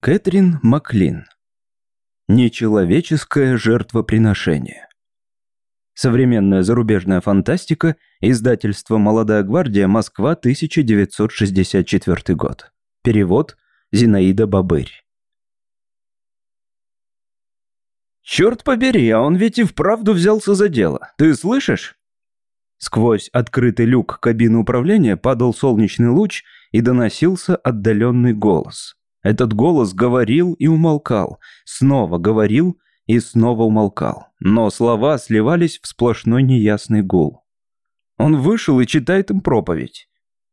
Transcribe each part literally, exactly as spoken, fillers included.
Кэтрин Маклин. Нечеловеческое жертвоприношение. Современная зарубежная фантастика. Издательство «Молодая гвардия», Москва, тысяча девятьсот шестьдесят четвёртый год. Перевод Зинаида Бобырь. «Черт побери, а он ведь и вправду взялся за дело. Ты слышишь?» Сквозь открытый люк кабины управления падал солнечный луч и доносился отдаленный голос. Этот голос говорил и умолкал, снова говорил и снова умолкал, но слова сливались в сплошной неясный гул. Он вышел и читает им проповедь.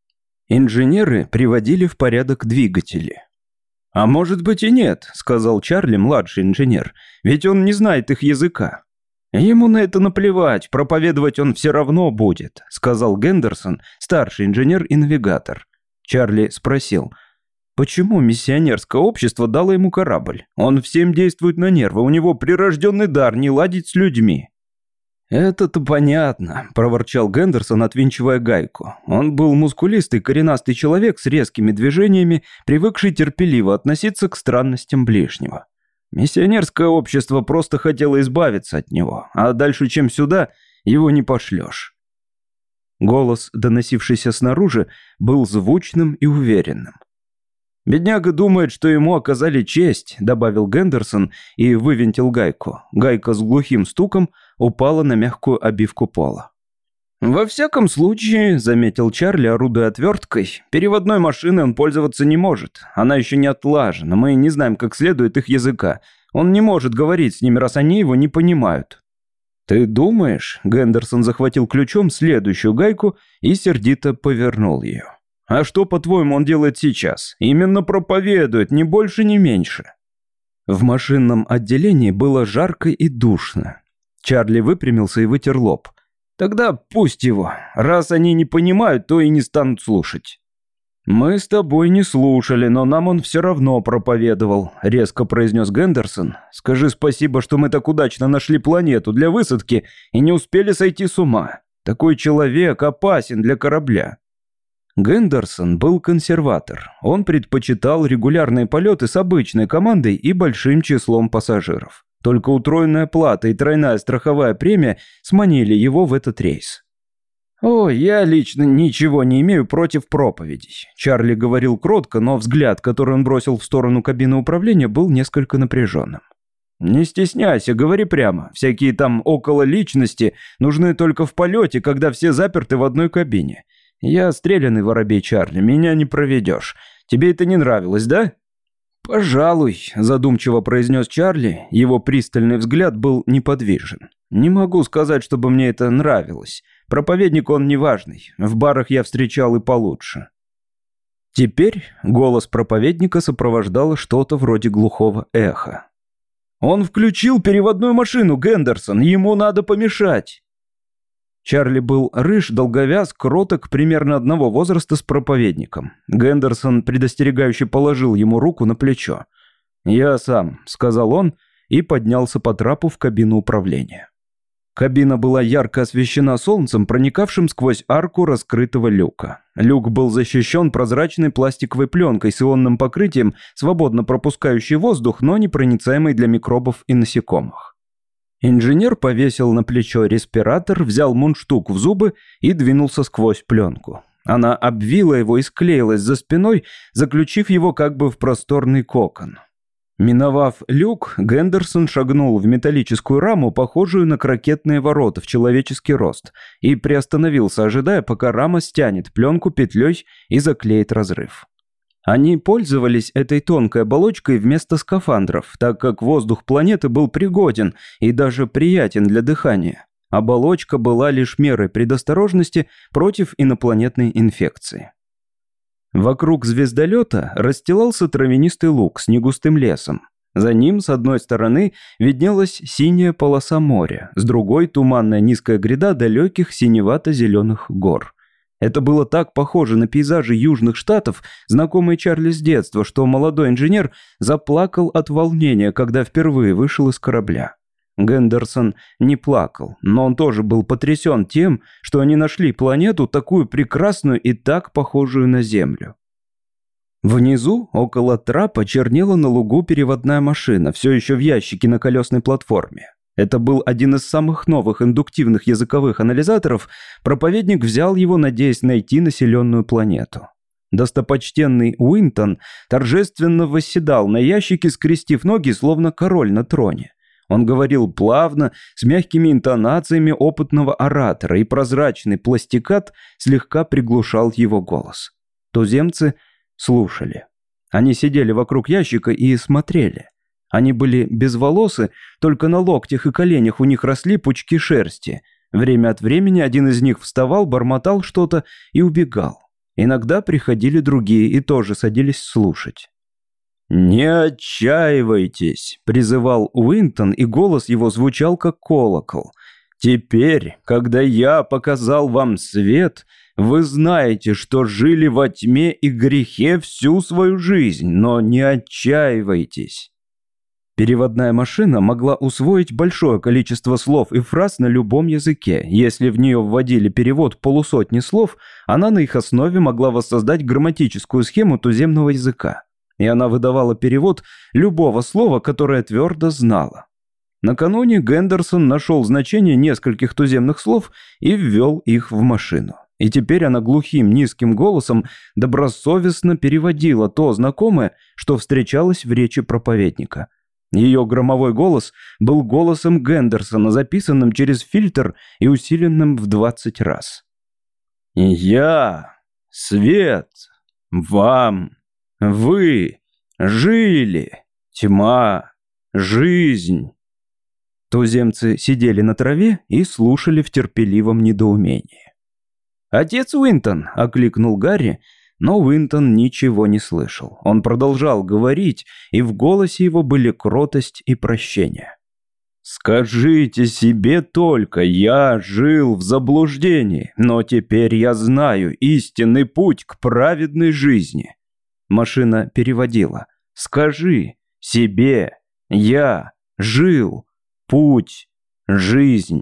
Инженеры приводили в порядок двигатели. «А может быть и нет», — сказал Чарли, младший инженер, «ведь он не знает их языка». «Ему на это наплевать, проповедовать он все равно будет», — сказал Гендерсон, старший инженер и навигатор. Чарли спросил: «Почему миссионерское общество дало ему корабль? Он всем действует на нервы, у него прирожденный дар не ладить с людьми». «Это-то понятно», – проворчал Гендерсон, отвинчивая гайку. Он был мускулистый, коренастый человек с резкими движениями, привыкший терпеливо относиться к странностям ближнего. Миссионерское общество просто хотело избавиться от него, а дальше, чем сюда, его не пошлешь. Голос, доносившийся снаружи, был звучным и уверенным. «Бедняга думает, что ему оказали честь», — добавил Гендерсон и вывинтил гайку. Гайка с глухим стуком упала на мягкую обивку пола. «Во всяком случае», — заметил Чарли, орудуя отверткой, «переводной машиной он пользоваться не может. Она еще не отлажена, мы не знаем как следует их языка. Он не может говорить с ними, раз они его не понимают». «Ты думаешь?» — Гендерсон захватил ключом следующую гайку и сердито повернул ее. «А что, по-твоему, он делает сейчас? Именно проповедует, ни больше, ни меньше». В машинном отделении было жарко и душно. Чарли выпрямился и вытер лоб. «Тогда пусть его. Раз они не понимают, то и не станут слушать». «Мы с тобой не слушали, но нам он все равно проповедовал», — резко произнес Гендерсон. «Скажи спасибо, что мы так удачно нашли планету для высадки и не успели сойти с ума. Такой человек опасен для корабля». Гендерсон был консерватор. Он предпочитал регулярные полеты с обычной командой и большим числом пассажиров. Только утроенная плата и тройная страховая премия сманили его в этот рейс. «О, я лично ничего не имею против проповедей», — Чарли говорил кротко, но взгляд, который он бросил в сторону кабины управления, был несколько напряженным. «Не стесняйся, говори прямо. Всякие там окололичности нужны только в полете, когда все заперты в одной кабине. Я стрелянный воробей, Чарли, меня не проведешь. Тебе это не нравилось, да?» «Пожалуй», – задумчиво произнес Чарли, его пристальный взгляд был неподвижен. «Не могу сказать, чтобы мне это нравилось. Проповедник он неважный, в барах я встречал и получше». Теперь голос проповедника сопровождало что-то вроде глухого эха. «Он включил переводную машину, Гендерсон, ему надо помешать». Чарли был рыж, долговяз, кроток, примерно одного возраста с проповедником. Гендерсон предостерегающе положил ему руку на плечо. «Я сам», — сказал он и поднялся по трапу в кабину управления. Кабина была ярко освещена солнцем, проникавшим сквозь арку раскрытого люка. Люк был защищен прозрачной пластиковой пленкой с ионным покрытием, свободно пропускающей воздух, но непроницаемой для микробов и насекомых. Инженер повесил на плечо респиратор, взял мундштук в зубы и двинулся сквозь пленку. Она обвила его и склеилась за спиной, заключив его как бы в просторный кокон. Миновав люк, Гендерсон шагнул в металлическую раму, похожую на крокетные ворота в человеческий рост, и приостановился, ожидая, пока рама стянет пленку петлей и заклеит разрыв. Они пользовались этой тонкой оболочкой вместо скафандров, так как воздух планеты был пригоден и даже приятен для дыхания. Оболочка была лишь мерой предосторожности против инопланетной инфекции. Вокруг звездолета расстилался травянистый луг с негустым лесом. За ним, с одной стороны, виднелась синяя полоса моря, с другой – туманная низкая гряда далеких синевато-зеленых гор. Это было так похоже на пейзажи Южных Штатов, знакомые Чарли с детства, что молодой инженер заплакал от волнения, когда впервые вышел из корабля. Гендерсон не плакал, но он тоже был потрясен тем, что они нашли планету такую прекрасную и так похожую на Землю. Внизу, около трапа, чернела на лугу переводная машина, все еще в ящике на колесной платформе. Это был один из самых новых индуктивных языковых анализаторов. Проповедник взял его, надеясь найти населенную планету. Достопочтенный Уинтон торжественно восседал на ящике, скрестив ноги, словно король на троне. Он говорил плавно, с мягкими интонациями опытного оратора, и прозрачный пластикат слегка приглушал его голос. Туземцы слушали. Они сидели вокруг ящика и смотрели. Они были безволосы, только на локтях и коленях у них росли пучки шерсти. Время от времени один из них вставал, бормотал что-то и убегал. Иногда приходили другие и тоже садились слушать. «Не отчаивайтесь», — призывал Уинтон, и голос его звучал как колокол. «Теперь, когда я показал вам свет, вы знаете, что жили во тьме и грехе всю свою жизнь, но не отчаивайтесь». Переводная машина могла усвоить большое количество слов и фраз на любом языке. Если в нее вводили перевод полусотни слов, она на их основе могла воссоздать грамматическую схему туземного языка. И она выдавала перевод любого слова, которое твердо знала. Накануне Гендерсон нашел значение нескольких туземных слов и ввел их в машину. И теперь она глухим низким голосом добросовестно переводила то знакомое, что встречалось в речи проповедника. Ее громовой голос был голосом Гендерсона, записанным через фильтр и усиленным в двадцать раз. «Я, свет, вам, вы, жили, тьма, жизнь». Туземцы сидели на траве и слушали в терпеливом недоумении. «Отец Уинтон!» — окликнул Гарри, но Уинтон ничего не слышал. Он продолжал говорить, и в голосе его были кротость и прощение. «Скажите себе только, я жил в заблуждении, но теперь я знаю истинный путь к праведной жизни». Машина переводила. «Скажи себе, я жил, путь, жизнь».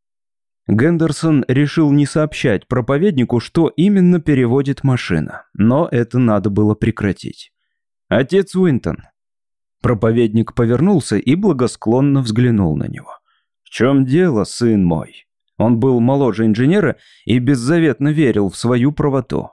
Гендерсон решил не сообщать проповеднику, что именно переводит машина, но это надо было прекратить. «Отец Уинтон». Проповедник повернулся и благосклонно взглянул на него. «В чем дело, сын мой?» Он был моложе инженера и беззаветно верил в свою правоту.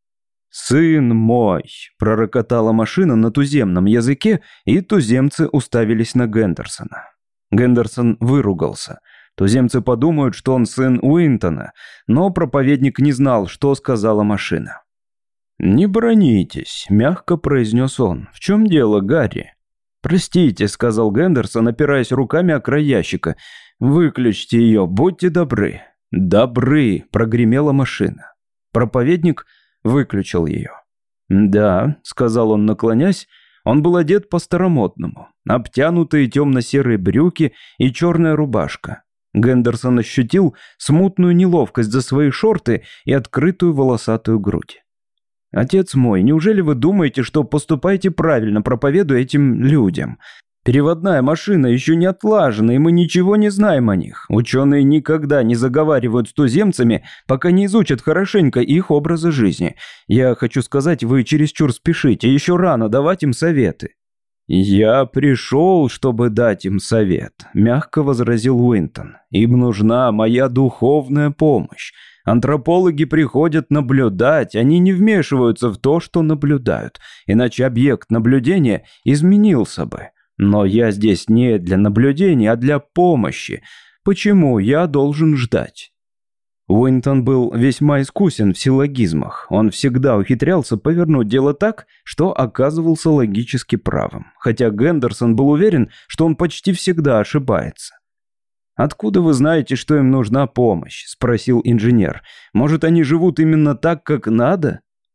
«Сын мой», — пророкотала машина на туземном языке, и туземцы уставились на Гендерсона. Гендерсон выругался. Туземцы подумают, что он сын Уинтона, но проповедник не знал, что сказала машина. «Не бронитесь», — мягко произнес он. «В чем дело, Гарри?» «Простите», — сказал Гендерсон, опираясь руками о край ящика. «Выключите ее, будьте добры». «Добры», — прогремела машина. Проповедник выключил ее. «Да», — сказал он, наклонясь, он был одет по-старомодному. Обтянутые темно-серые брюки и черная рубашка. Гендерсон ощутил смутную неловкость за свои шорты и открытую волосатую грудь. «Отец мой, неужели вы думаете, что поступаете правильно, проповедуя этим людям? Переводная машина еще не отлажена, и мы ничего не знаем о них. Ученые никогда не заговаривают с туземцами, пока не изучат хорошенько их образы жизни. Я хочу сказать, вы чересчур спешите, еще рано давать им советы». «Я пришел, чтобы дать им совет», — мягко возразил Уинтон. «Им нужна моя духовная помощь. Антропологи приходят наблюдать, они не вмешиваются в то, что наблюдают, иначе объект наблюдения изменился бы. Но я здесь не для наблюдения, а для помощи. Почему я должен ждать?» Уинтон был весьма искусен в силлогизмах. Он всегда ухитрялся повернуть дело так, что оказывался логически правым. Хотя Гендерсон был уверен, что он почти всегда ошибается. «Откуда вы знаете, что им нужна помощь?» – спросил инженер. «Может, они живут именно так, как надо?»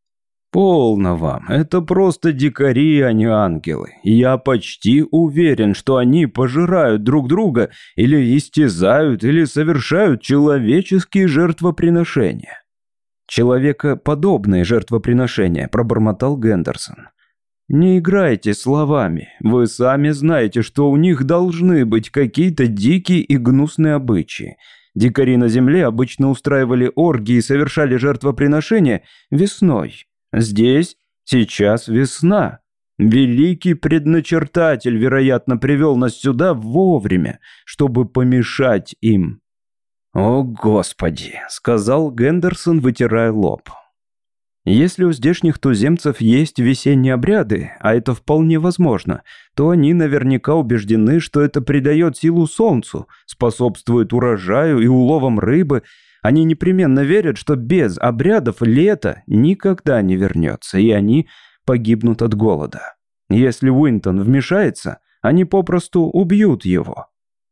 «Полно вам. Это просто дикари, а не ангелы. Я почти уверен, что они пожирают друг друга или истязают, или совершают человеческие жертвоприношения». «Человекоподобные жертвоприношения», – пробормотал Гендерсон. «Не играйте словами. Вы сами знаете, что у них должны быть какие-то дикие и гнусные обычаи. Дикари на земле обычно устраивали оргии и совершали жертвоприношения весной. Здесь Сейчас весна. Великий предначертатель, вероятно, привел нас сюда вовремя, чтобы помешать им». «О, Господи!» — сказал Гендерсон, вытирая лоб. Если у здешних туземцев есть весенние обряды, а это вполне возможно, то они наверняка убеждены, что это придает силу солнцу, способствует урожаю и уловам рыбы. Они непременно верят, что без обрядов лето никогда не вернется, и они погибнут от голода. Если Уинтон вмешается, они попросту убьют его.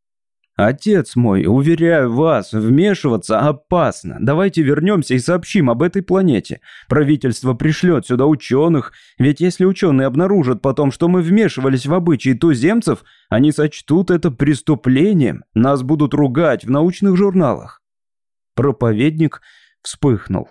«Отец мой, уверяю вас, вмешиваться опасно. Давайте вернемся и сообщим об этой планете. Правительство пришлет сюда ученых, ведь если ученые обнаружат потом, что мы вмешивались в обычаи туземцев, они сочтут это преступлением, нас будут ругать в научных журналах». Проповедник вспыхнул.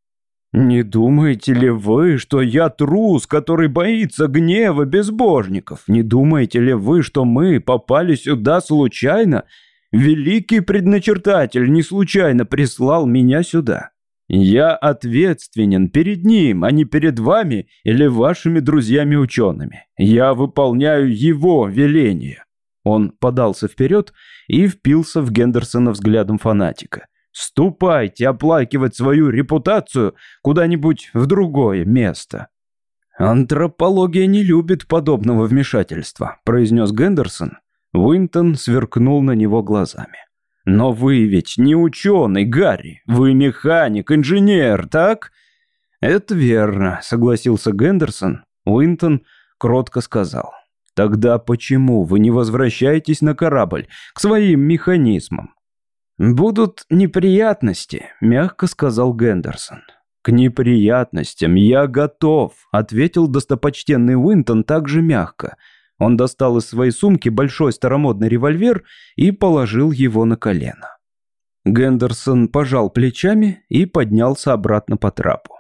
«Не думаете ли вы, что я трус, который боится гнева безбожников? Не думаете ли вы, что мы попали сюда случайно? Великий предначертатель не случайно прислал меня сюда. Я ответственен перед ним, а не перед вами или вашими друзьями-учеными. Я выполняю его веление». Он подался вперед и впился в Гендерсона взглядом фанатика. «Ступайте оплакивать свою репутацию куда-нибудь в другое место». «Антропология не любит подобного вмешательства», — произнес Гендерсон. Уинтон сверкнул на него глазами. «Но вы ведь не ученый, Гарри. Вы механик, инженер, так?» «Это верно», — согласился Гендерсон. Уинтон кротко сказал. «Тогда почему вы не возвращаетесь на корабль, к своим механизмам?» «Будут неприятности», — мягко сказал Гендерсон. «К неприятностям я готов», — ответил достопочтенный Уинтон также мягко. Он достал из своей сумки большой старомодный револьвер и положил его на колено. Гендерсон пожал плечами и поднялся обратно по трапу.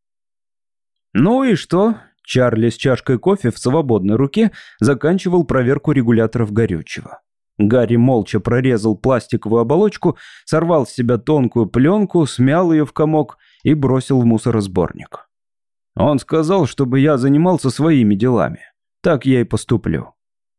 «Ну и что?» Чарли с чашкой кофе в свободной руке заканчивал проверку регуляторов горючего. Гарри молча прорезал пластиковую оболочку, сорвал с себя тонкую пленку, смял ее в комок и бросил в мусоросборник. «Он сказал, чтобы я занимался своими делами. Так я и поступлю».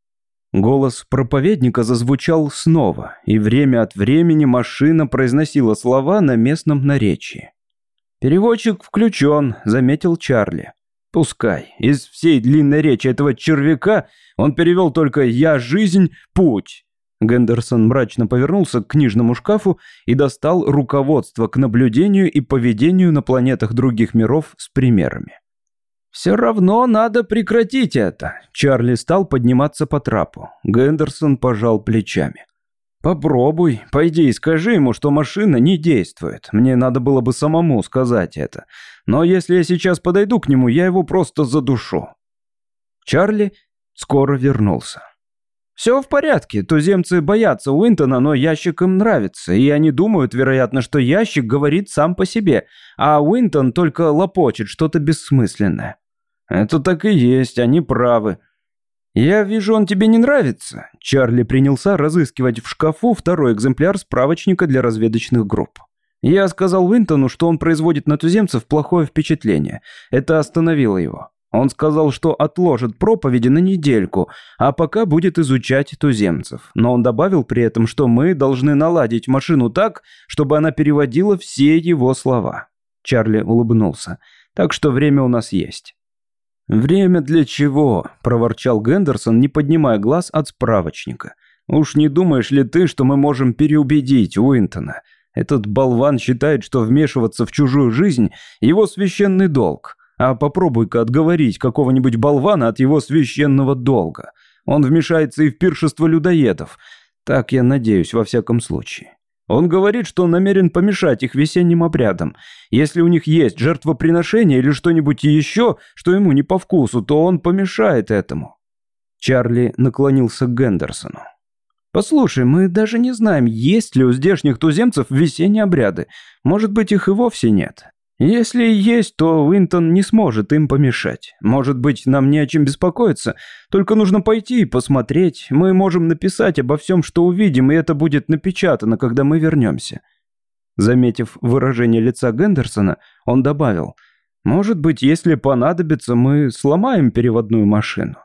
Голос проповедника зазвучал снова, и время от времени машина произносила слова на местном наречии. «Переводчик включен», — заметил Чарли. «Пускай. Из всей длинной речи этого червяка он перевел только «я жизнь, путь». Гендерсон мрачно повернулся к книжному шкафу и достал руководство к наблюдению и поведению на планетах других миров с примерами. «Все равно надо прекратить это». Чарли стал подниматься по трапу. Гендерсон пожал плечами. «Попробуй, пойди и скажи ему, что машина не действует. Мне надо было бы самому сказать это. Но если я сейчас подойду к нему, я его просто задушу». Чарли скоро вернулся. «Все в порядке, туземцы боятся Уинтона, но ящик им нравится, и они думают, вероятно, что ящик говорит сам по себе, а Уинтон только лопочет что-то бессмысленное». «Это так и есть, они правы». «Я вижу, он тебе не нравится». Чарли принялся разыскивать в шкафу второй экземпляр справочника для разведочных групп. «Я сказал Уинтону, что он производит на туземцев плохое впечатление. Это остановило его. Он сказал, что отложит проповеди на недельку, а пока будет изучать туземцев. Но он добавил при этом, что мы должны наладить машину так, чтобы она переводила все его слова». Чарли улыбнулся. «Так что время у нас есть». «Время для чего?» – проворчал Гендерсон, не поднимая глаз от справочника. «Уж не думаешь ли ты, что мы можем переубедить Уинтона? Этот болван считает, что вмешиваться в чужую жизнь – его священный долг. А попробуй-ка отговорить какого-нибудь болвана от его священного долга. Он вмешается и в пиршество людоедов. Так я надеюсь, во всяком случае. Он говорит, что намерен помешать их весенним обрядам. Если у них есть жертвоприношение или что-нибудь еще, что ему не по вкусу, то он помешает этому». Чарли наклонился к Гендерсону. «Послушай, мы даже не знаем, есть ли у здешних туземцев весенние обряды. Может быть, их и вовсе нет. Если и есть, то Уинтон не сможет им помешать. Может быть, нам не о чем беспокоиться, только нужно пойти и посмотреть. Мы можем написать обо всем, что увидим, и это будет напечатано, когда мы вернемся». Заметив выражение лица Гендерсона, он добавил: Может быть, если понадобится, мы сломаем переводную машину.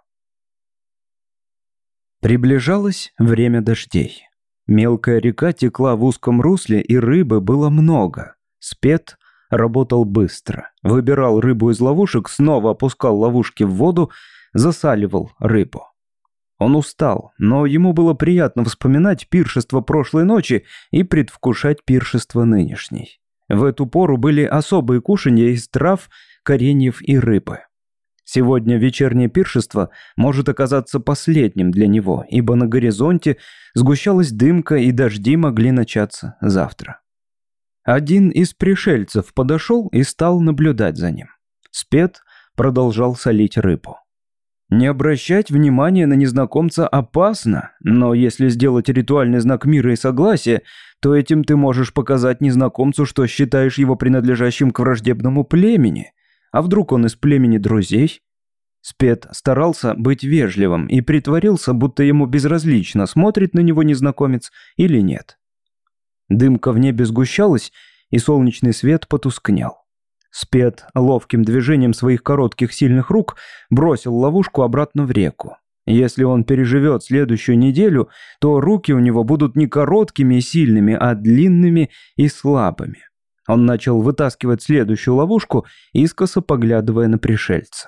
Приближалось время дождей. Мелкая река текла в узком русле, и рыбы было много. Спет работал быстро. Выбирал рыбу из ловушек, снова опускал ловушки в воду, засаливал рыбу. Он устал, но ему было приятно вспоминать пиршество прошлой ночи и предвкушать пиршество нынешней. В эту пору были особые кушанья из трав, кореньев и рыбы. Сегодня вечернее пиршество может оказаться последним для него, ибо на горизонте сгущалась дымка, и дожди могли начаться завтра. Один из пришельцев подошел и стал наблюдать за ним. Спет продолжал солить рыбу. Не обращать внимания на незнакомца опасно, но если сделать ритуальный знак мира и согласия, то этим ты можешь показать незнакомцу, что считаешь его принадлежащим к враждебному племени. А вдруг он из племени друзей? Спет старался быть вежливым и притворился, будто ему безразлично, смотрит на него незнакомец или нет. Дымка в небе сгущалась, и солнечный свет потускнел. Спет ловким движением своих коротких сильных рук бросил ловушку обратно в реку. Если он переживет следующую неделю, то руки у него будут не короткими и сильными, а длинными и слабыми. Он начал вытаскивать следующую ловушку, искоса поглядывая на пришельца.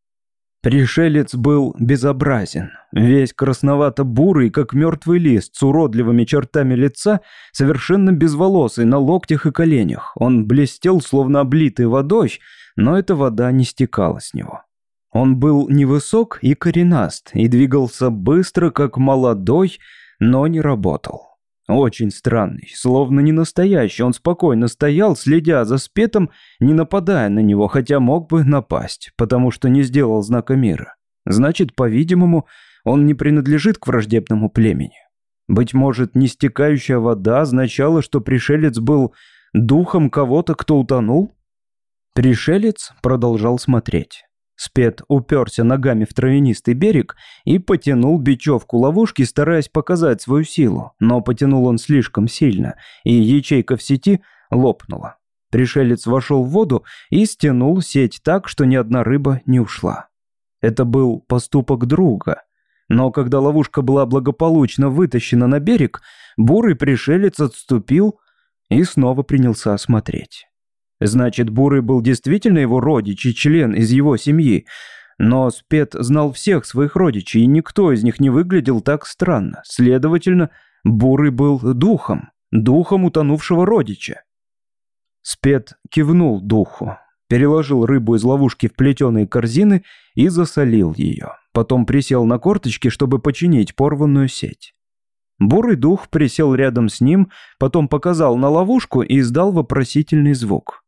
Пришелец был безобразен, весь красновато-бурый, как мертвый лист, с уродливыми чертами лица, совершенно безволосый на локтях и коленях. Он блестел, словно облитый водой, но эта вода не стекала с него. Он был невысок и коренаст, и двигался быстро, как молодой, но не работал. Очень странный, словно не настоящий, он спокойно стоял, следя за Спетом, не нападая на него, хотя мог бы напасть, потому что не сделал знака мира. Значит, по-видимому, он не принадлежит к враждебному племени. Быть может, нестекающая вода означала, что пришелец был духом кого-то, кто утонул? Пришелец продолжал смотреть. Спет уперся ногами в травянистый берег и потянул бечевку ловушки, стараясь показать свою силу. Но потянул он слишком сильно, и ячейка в сети лопнула. Пришелец вошел в воду и стянул сеть так, что ни одна рыба не ушла. Это был поступок друга. Но когда ловушка была благополучно вытащена на берег, бурый пришелец отступил и снова принялся осмотреть. Значит, Бурый был действительно его родич и член из его семьи. Но Спет знал всех своих родичей, и никто из них не выглядел так странно. Следовательно, Бурый был духом, духом утонувшего родича. Спет кивнул духу, переложил рыбу из ловушки в плетеные корзины и засолил ее. Потом присел на корточки, чтобы починить порванную сеть. Бурый дух присел рядом с ним, потом показал на ловушку и издал вопросительный звук.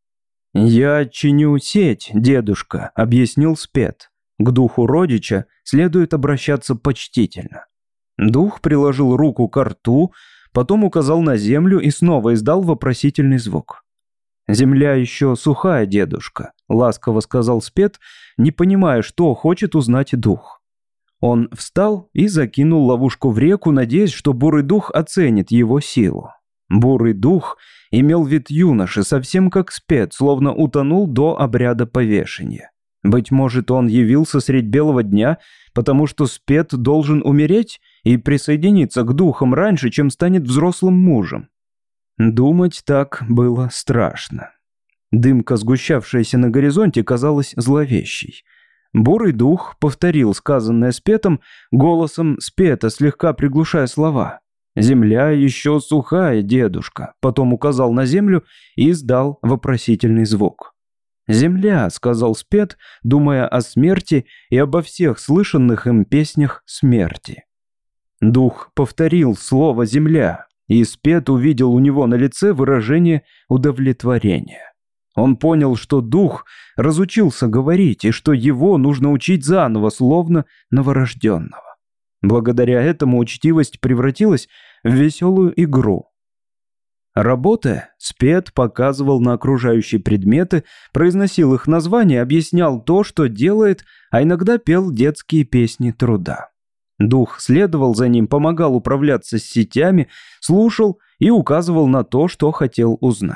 «Я чиню сеть, дедушка», — объяснил Спет. К духу родича следует обращаться почтительно. Дух приложил руку к рту, потом указал на землю и снова издал вопросительный звук. «Земля еще сухая, дедушка», — ласково сказал Спет, не понимая, что хочет узнать дух. Он встал и закинул ловушку в реку, надеясь, что бурый дух оценит его силу. Бурый дух имел вид юноши, совсем как Спет, словно утонул до обряда повешения. Быть может, он явился средь белого дня, потому что Спет должен умереть и присоединиться к духам раньше, чем станет взрослым мужем. Думать так было страшно. Дымка, сгущавшаяся на горизонте, казалась зловещей. Бурый дух повторил сказанное Спетом голосом Спета, слегка приглушая слова. «Земля еще сухая, дедушка», потом указал на землю и издал вопросительный звук. «Земля», — сказал Спет, думая о смерти и обо всех слышанных им песнях смерти. Дух повторил слово «земля», и Спет увидел у него на лице выражение удовлетворения. Он понял, что дух разучился говорить, и что его нужно учить заново, словно новорожденного. Благодаря этому учтивость превратилась в веселую игру. Работая, Спет показывал на окружающие предметы, произносил их названия, объяснял то, что делает, а иногда пел детские песни труда. Дух следовал за ним, помогал управляться с сетями, слушал и указывал на то, что хотел узнать.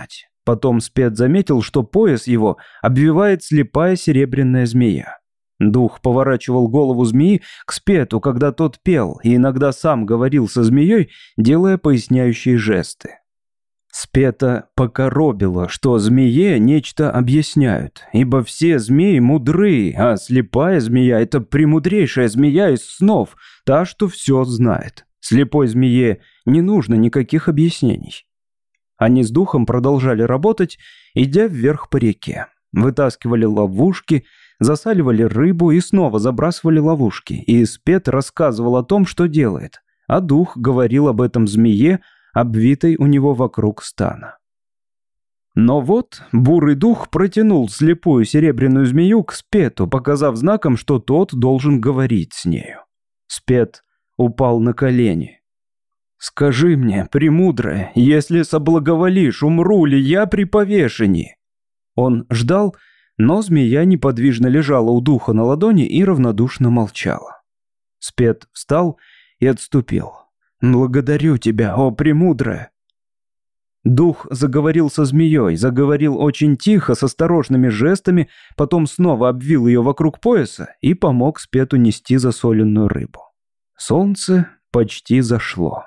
Потом Спет заметил, что пояс его обвивает слепая серебряная змея. Дух поворачивал голову змеи к Спету, когда тот пел, и иногда сам говорил со змеей, делая поясняющие жесты. Спета покоробило, что змее нечто объясняют, ибо все змеи мудры, а слепая змея — это премудрейшая змея из снов, та, что все знает. Слепой змее не нужно никаких объяснений. Они с духом продолжали работать, идя вверх по реке. Вытаскивали ловушки, засаливали рыбу и снова забрасывали ловушки. И Спет рассказывал о том, что делает, а дух говорил об этом змее, обвитой у него вокруг стана. Но вот бурый дух протянул слепую серебряную змею к Спету, показав знаком, что тот должен говорить с нею. Спет упал на колени. «Скажи мне, премудрая, если соблаговолишь, умру ли я при повешении?» Он ждал, но змея неподвижно лежала у духа на ладони и равнодушно молчала. Спет встал и отступил. «Благодарю тебя, о премудрая!» Дух заговорил со змеей, заговорил очень тихо, с осторожными жестами, потом снова обвил ее вокруг пояса и помог Спету нести засоленную рыбу. Солнце почти зашло.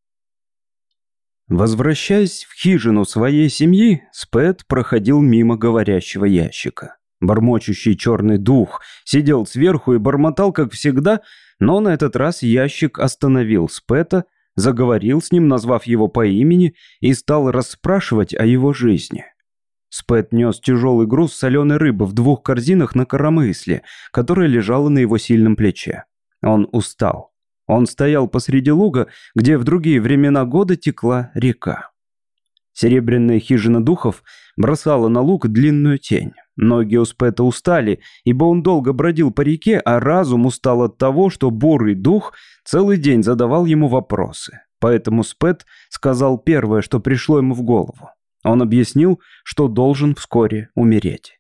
Возвращаясь в хижину своей семьи, Спет проходил мимо говорящего ящика. Бормочущий черный дух сидел сверху и бормотал, как всегда, но на этот раз ящик остановил Спета, заговорил с ним, назвав его по имени, и стал расспрашивать о его жизни. Спет нес тяжелый груз соленой рыбы в двух корзинах на коромысле, которая лежала на его сильном плече. Он устал. Он стоял посреди луга, где в другие времена года текла река. Серебряная хижина духов бросала на луг длинную тень. Ноги у Спета устали, ибо он долго бродил по реке, а разум устал от того, что бурый дух целый день задавал ему вопросы. Поэтому Спет сказал первое, что пришло ему в голову. Он объяснил, что должен вскоре умереть.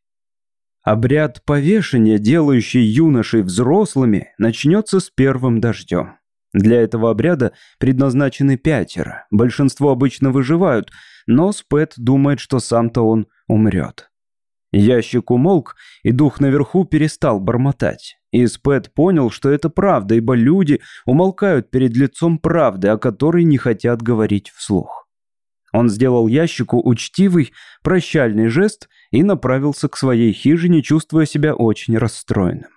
Обряд повешения, делающий юношей взрослыми, начнется с первым дождем. Для этого обряда предназначены пятеро. Большинство обычно выживают, но Спет думает, что сам-то он умрет. Ящик умолк, и дух наверху перестал бормотать. И Спет понял, что это правда, ибо люди умолкают перед лицом правды, о которой не хотят говорить вслух. Он сделал ящику учтивый, прощальный жест и направился к своей хижине, чувствуя себя очень расстроенным.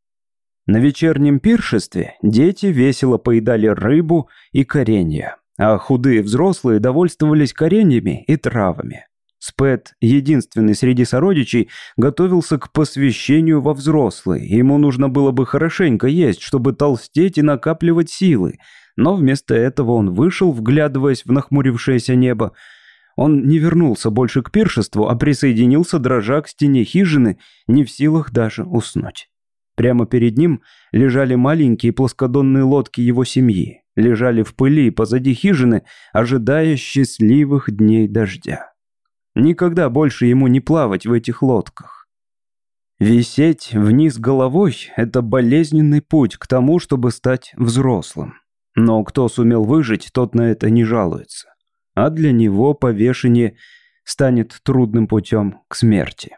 На вечернем пиршестве дети весело поедали рыбу и коренья, а худые взрослые довольствовались кореньями и травами. Спет, единственный среди сородичей, готовился к посвящению во взрослые. Ему нужно было бы хорошенько есть, чтобы толстеть и накапливать силы, но вместо этого он вышел, вглядываясь в нахмурившееся небо. Он не вернулся больше к пиршеству, а присоединился, дрожа к стене хижины, не в силах даже уснуть. Прямо перед ним лежали маленькие плоскодонные лодки его семьи, лежали в пыли позади хижины, ожидая счастливых дней дождя. Никогда больше ему не плавать в этих лодках. Висеть вниз головой – это болезненный путь к тому, чтобы стать взрослым. Но кто сумел выжить, тот на это не жалуется. А для него повешение станет трудным путем к смерти.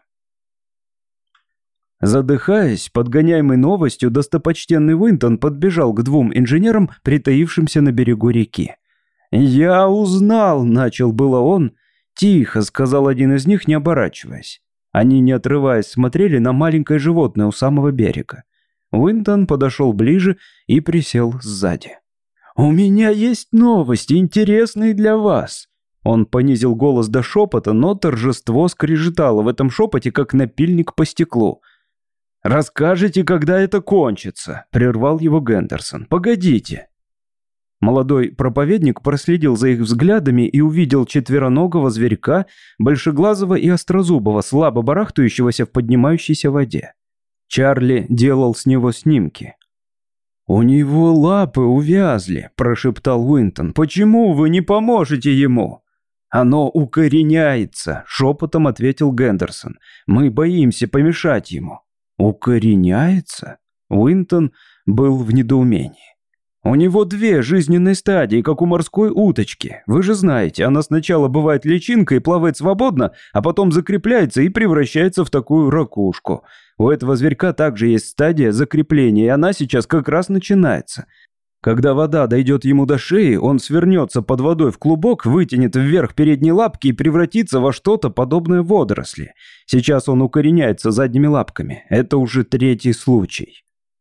Задыхаясь, подгоняемый новостью, достопочтенный Уинтон подбежал к двум инженерам, притаившимся на берегу реки. «Я узнал», — начал было он. «Тихо», — сказал один из них, не оборачиваясь. Они, не отрываясь, смотрели на маленькое животное у самого берега. Уинтон подошел ближе и присел сзади. «У меня есть новости, интересные для вас». Он понизил голос до шепота, но торжество скрежетало в этом шепоте, как напильник по стеклу. «Расскажите, когда это кончится», — прервал его Гендерсон. «Погодите». Молодой проповедник проследил за их взглядами и увидел четвероногого зверька, большеглазого и острозубого, слабо барахтающегося в поднимающейся воде. Чарли делал с него снимки. «У него лапы увязли», — прошептал Уинтон. «Почему вы не поможете ему?» «Оно укореняется», — шепотом ответил Гендерсон. «Мы боимся помешать ему». «Укореняется?» Уинтон был в недоумении. У него две жизненные стадии, как у морской уточки. Вы же знаете, она сначала бывает личинкой и плавает свободно, а потом закрепляется и превращается в такую ракушку. У этого зверька также есть стадия закрепления, и она сейчас как раз начинается. Когда вода дойдет ему до шеи, он свернется под водой в клубок, вытянет вверх передние лапки и превратится во что-то подобное водоросли. Сейчас он укореняется задними лапками. Это уже третий случай.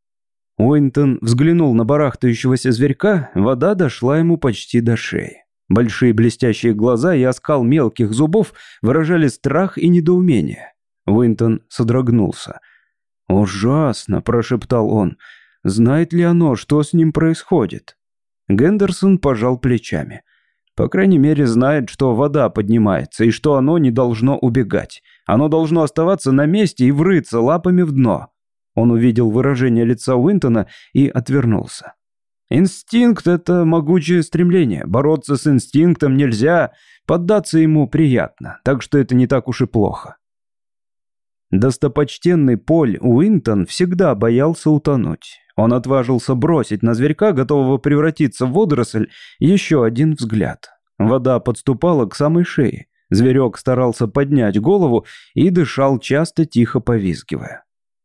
Уинтон взглянул на барахтающегося зверька, вода дошла ему почти до шеи. Большие блестящие глаза и оскал мелких зубов выражали страх и недоумение. Уинтон содрогнулся. «Ужасно», – прошептал он. «Знает ли оно, что с ним происходит?» Гендерсон пожал плечами. «По крайней мере, знает, что вода поднимается и что оно не должно убегать. Оно должно оставаться на месте и врыться лапами в дно». Он увидел выражение лица Уинтона и отвернулся. «Инстинкт – это могучее стремление. Бороться с инстинктом нельзя, поддаться ему приятно, так что это не так уж и плохо». Достопочтенный Поль Уинтон всегда боялся утонуть. Он отважился бросить на зверька, готового превратиться в водоросль, еще один взгляд. Вода подступала к самой шее. Зверек старался поднять голову и дышал часто, тихо повизгивая.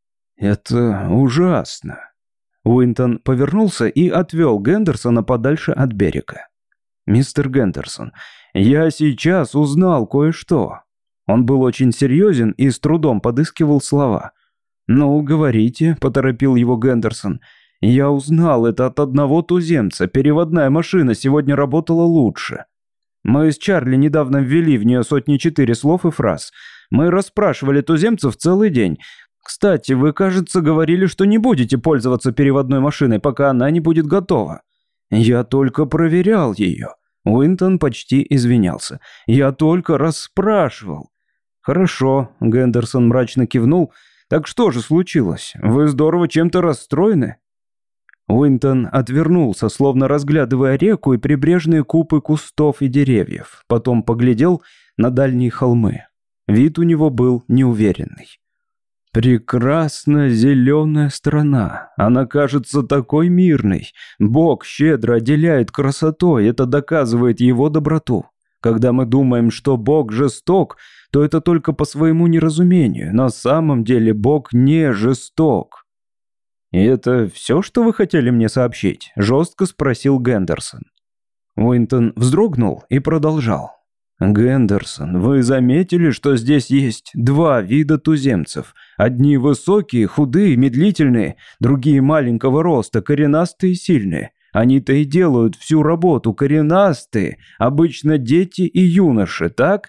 «Это ужасно». Уинтон повернулся и отвел Гендерсона подальше от берега. «Мистер Гендерсон, я сейчас узнал кое-что». Он был очень серьезен и с трудом подыскивал слова. «Ну, говорите», — поторопил его Гендерсон. «Я узнал это от одного туземца. Переводная машина сегодня работала лучше. Мы с Чарли недавно ввели в нее сотни-четыре слов и фраз. Мы расспрашивали туземцев целый день. Кстати, вы, кажется, говорили, что не будете пользоваться переводной машиной, пока она не будет готова. Я только проверял ее». Уинтон почти извинялся. «Я только расспрашивал». «Хорошо», — Гендерсон мрачно кивнул. «Так что же случилось? Вы здорово чем-то расстроены?» Уинтон отвернулся, словно разглядывая реку и прибрежные купы кустов и деревьев. Потом поглядел на дальние холмы. Вид у него был неуверенный. «Прекрасная зеленая страна. Она кажется такой мирной. Бог щедро отделяет красотой, это доказывает его доброту. Когда мы думаем, что Бог жесток, то это только по своему неразумению. На самом деле Бог не жесток». «И это все, что вы хотели мне сообщить?» – жестко спросил Гендерсон. Уинтон вздрогнул и продолжал. «Гендерсон, вы заметили, что здесь есть два вида туземцев? Одни высокие, худые, медлительные, другие маленького роста, коренастые и сильные. Они-то и делают всю работу, коренастые, обычно дети и юноши, так?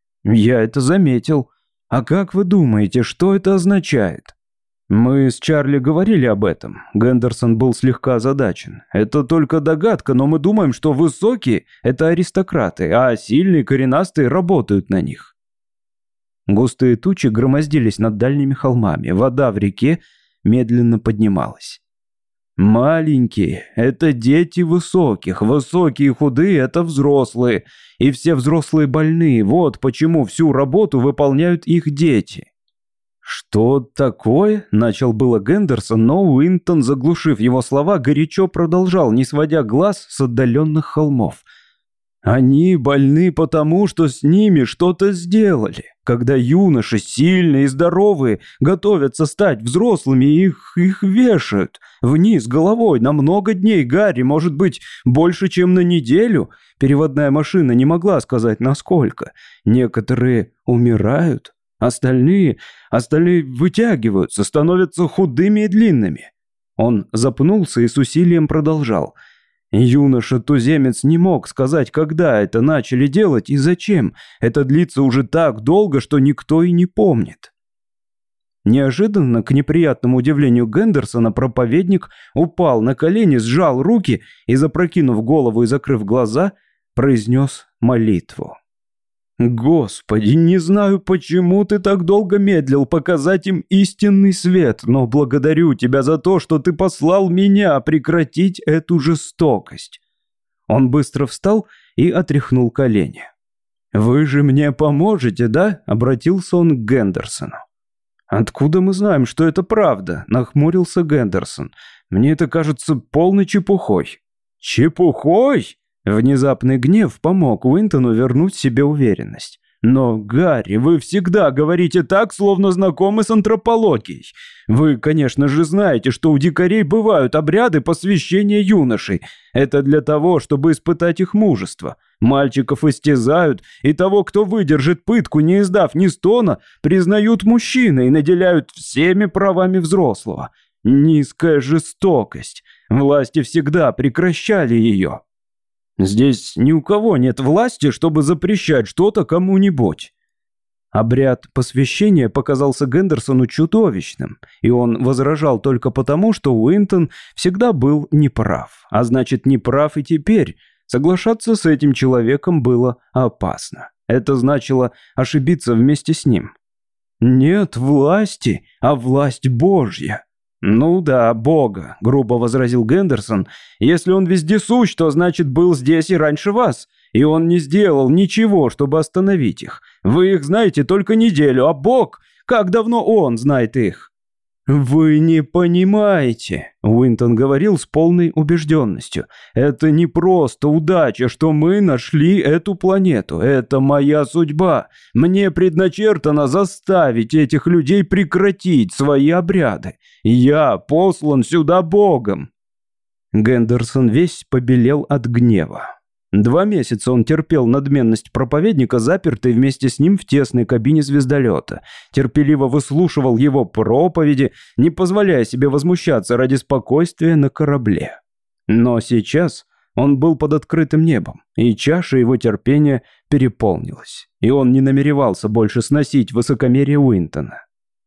Я это заметил. А как вы думаете, что это означает?» «Мы с Чарли говорили об этом». Гендерсон был слегка озадачен. «Это только догадка, но мы думаем, что высокие – это аристократы, а сильные коренастые работают на них». Густые тучи громоздились над дальними холмами. Вода в реке медленно поднималась. «Маленькие – это дети высоких, высокие и худые – это взрослые, и все взрослые больные. Вот почему всю работу выполняют их дети». «Что такое?» – начал было Гендерсон, но Уинтон, заглушив его слова, горячо продолжал, не сводя глаз с отдаленных холмов. «Они больны потому, что с ними что-то сделали. Когда юноши, сильные и здоровые, готовятся стать взрослыми, их, их вешают вниз головой на много дней, Гарри, может быть, больше, чем на неделю. Переводная машина не могла сказать, насколько. Некоторые умирают». Остальные, остальные вытягиваются, становятся худыми и длинными. Он запнулся и с усилием продолжал. Юноша-туземец не мог сказать, когда это начали делать и зачем. Это длится уже так долго, что никто и не помнит. Неожиданно, к неприятному удивлению Гендерсона, проповедник упал на колени, сжал руки и, запрокинув голову и закрыв глаза, произнес молитву. «Господи, не знаю, почему ты так долго медлил показать им истинный свет, но благодарю тебя за то, что ты послал меня прекратить эту жестокость». Он быстро встал и отряхнул колени. «Вы же мне поможете, да?» — обратился он к Гендерсону. «Откуда мы знаем, что это правда?» — нахмурился Гендерсон. Мне это кажется полной чепухой». «Чепухой?» Внезапный гнев помог Уинтону вернуть себе уверенность. «Но, Гарри, вы всегда говорите так, словно знакомы с антропологией. Вы, конечно же, знаете, что у дикарей бывают обряды посвящения юношей. Это для того, чтобы испытать их мужество. Мальчиков истязают, и того, кто выдержит пытку, не издав ни стона, признают мужчиной и наделяют всеми правами взрослого. Низкая жестокость. Власти всегда прекращали ее. Здесь ни у кого нет власти, чтобы запрещать что-то кому-нибудь». Обряд посвящения показался Гендерсону чудовищным, и он возражал только потому, что Уинтон всегда был неправ, а значит, неправ и теперь. Соглашаться с этим человеком было опасно. Это значило ошибиться вместе с ним. «Нет власти, а власть Божья». «Ну да, Бога», — грубо возразил Гендерсон. «Если он вездесущ, то значит был здесь и раньше вас. И он не сделал ничего, чтобы остановить их. Вы их знаете только неделю, а Бог, как давно он знает их?» «Вы не понимаете», — Уинтон говорил с полной убежденностью. «Это не просто удача, что мы нашли эту планету. Это моя судьба. Мне предначертано заставить этих людей прекратить свои обряды. Я послан сюда Богом». Гендерсон весь побелел от гнева. Два месяца он терпел надменность проповедника, запертый вместе с ним в тесной кабине звездолета. Терпеливо выслушивал его проповеди, не позволяя себе возмущаться ради спокойствия на корабле. Но сейчас он был под открытым небом, и чаша его терпения переполнилась. И он не намеревался больше сносить высокомерие Уинтона.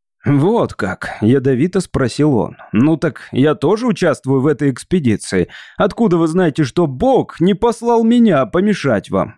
«Вот как?» – ядовито спросил он. «Ну так я тоже участвую в этой экспедиции. Откуда вы знаете, что Бог не послал меня помешать вам?»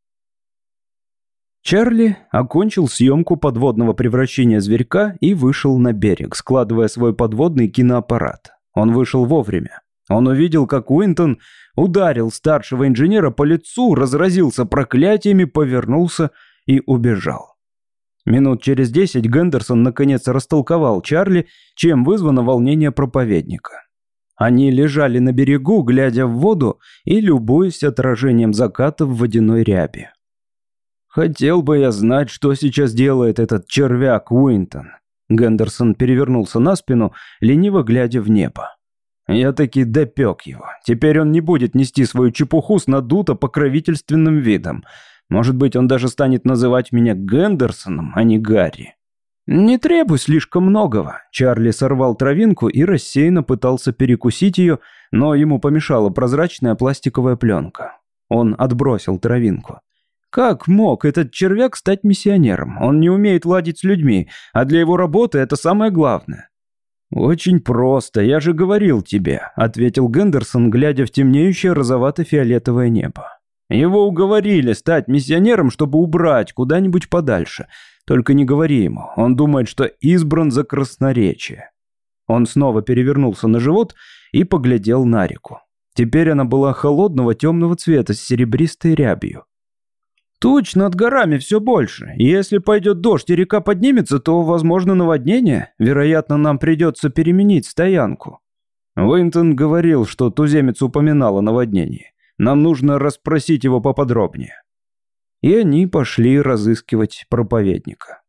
Чарли окончил съемку подводного превращения зверька и вышел на берег, складывая свой подводный киноаппарат. Он вышел вовремя. Он увидел, как Уинтон ударил старшего инженера по лицу, разразился проклятиями, повернулся и убежал. Минут через десять Гендерсон наконец растолковал Чарли, чем вызвано волнение проповедника. Они лежали на берегу, глядя в воду и любуясь отражением заката в водяной ряби. «Хотел бы я знать, что сейчас делает этот червяк Уинтон». Гендерсон перевернулся на спину, лениво глядя в небо. «Я таки допек его. Теперь он не будет нести свою чепуху с надуто-покровительственным видом. Может быть, он даже станет называть меня Гендерсоном, а не Гарри». «Не требуй слишком многого». Чарли сорвал травинку и рассеянно пытался перекусить ее, но ему помешала прозрачная пластиковая пленка. Он отбросил травинку. «Как мог этот червяк стать миссионером? Он не умеет ладить с людьми, а для его работы это самое главное». «Очень просто, я же говорил тебе», — ответил Гендерсон, глядя в темнеющее розовато-фиолетовое небо. «Его уговорили стать миссионером, чтобы убрать куда-нибудь подальше. Только не говори ему, он думает, что избран за красноречие». Он снова перевернулся на живот и поглядел на реку. Теперь она была холодного темного цвета с серебристой рябью. «Туч над горами все больше. Если пойдет дождь и река поднимется, то, возможно, наводнение. Вероятно, нам придется переменить стоянку». Уинтон говорил, что туземец упоминал о наводнении. Нам нужно расспросить его поподробнее. И они пошли разыскивать проповедника.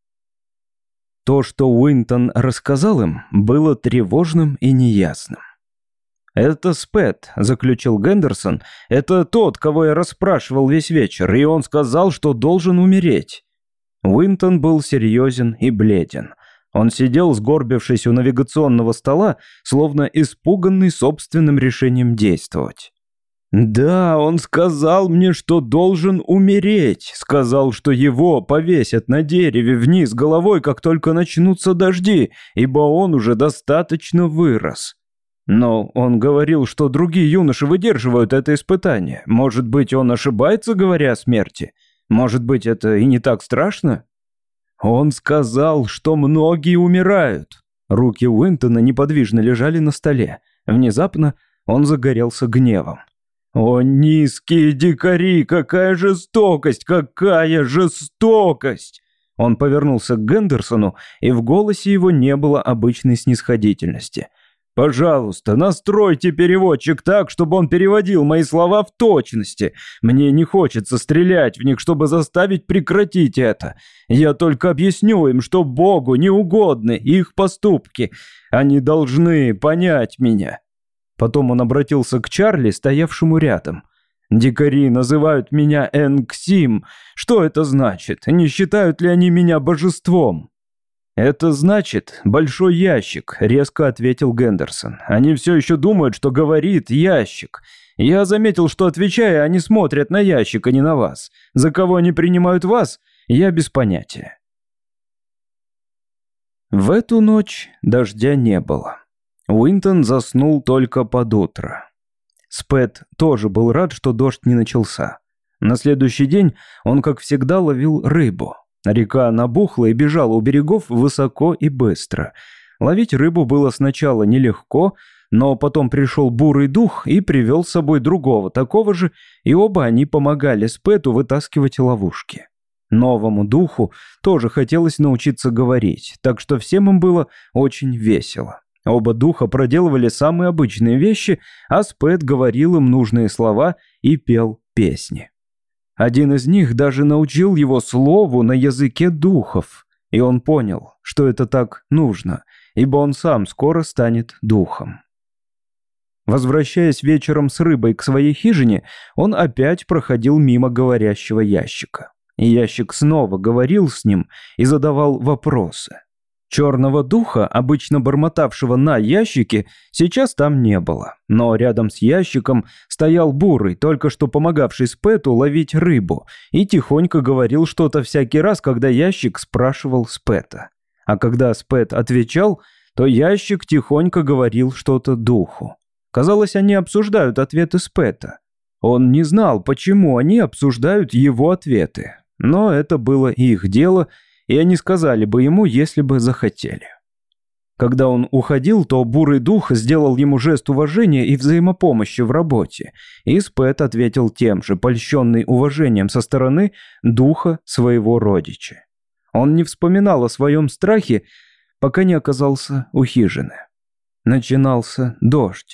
То, что Уинтон рассказал им, было тревожным и неясным. «Это Спэт», — заключил Гендерсон. «Это тот, кого я расспрашивал весь вечер, и он сказал, что должен умереть». Уинтон был серьезен и бледен. Он сидел, сгорбившись у навигационного стола, словно испуганный собственным решением действовать. «Да, он сказал мне, что должен умереть. Сказал, что его повесят на дереве вниз головой, как только начнутся дожди, ибо он уже достаточно вырос. Но он говорил, что другие юноши выдерживают это испытание. Может быть, он ошибается, говоря о смерти? Может быть, это и не так страшно?» «Он сказал, что многие умирают». Руки Уинтона неподвижно лежали на столе. Внезапно он загорелся гневом. «О, низкие дикари, какая жестокость, какая жестокость!» Он повернулся к Гендерсону, и в голосе его не было обычной снисходительности. Пожалуйста, настройте переводчик так, чтобы он переводил мои слова в точности. Мне не хочется стрелять в них, чтобы заставить прекратить это. Я только объясню им, что Богу не угодны их поступки. Они должны понять меня». Потом он обратился к Чарли, стоявшему рядом. «Дикари называют меня Энксим. Что это значит? Не считают ли они меня божеством?» «Это значит большой ящик», — резко ответил Гендерсон. «Они все еще думают, что говорит ящик. Я заметил, что, отвечая, они смотрят на ящик, а не на вас. За кого они принимают вас, я без понятия». В эту ночь дождя не было. Уинтон заснул только под утро. Спэт тоже был рад, что дождь не начался. На следующий день он, как всегда, ловил рыбу. Река набухла и бежала у берегов высоко и быстро. Ловить рыбу было сначала нелегко, но потом пришел бурый дух и привел с собой другого такого же, и оба они помогали Спэту вытаскивать ловушки. Новому духу тоже хотелось научиться говорить, так что всем им было очень весело. Оба духа проделывали самые обычные вещи, а Спэт говорил им нужные слова и пел песни. Один из них даже научил его слову на языке духов, и он понял, что это так нужно, ибо он сам скоро станет духом. Возвращаясь вечером с рыбой к своей хижине, он опять проходил мимо говорящего ящика. И ящик снова говорил с ним и задавал вопросы. Черного духа, обычно бормотавшего на ящике, сейчас там не было. Но рядом с ящиком стоял бурый, только что помогавший Спэту ловить рыбу, и тихонько говорил что-то всякий раз, когда ящик спрашивал Спэта. А когда Спэт отвечал, то ящик тихонько говорил что-то духу. Казалось, они обсуждают ответы Спэта. Он не знал, почему они обсуждают его ответы. Но это было их дело, и они сказали бы ему, если бы захотели. Когда он уходил, то бурый дух сделал ему жест уважения и взаимопомощи в работе, и Спэт ответил тем же, польщенный уважением со стороны духа своего родича. Он не вспоминал о своем страхе, пока не оказался у хижины. Начинался дождь.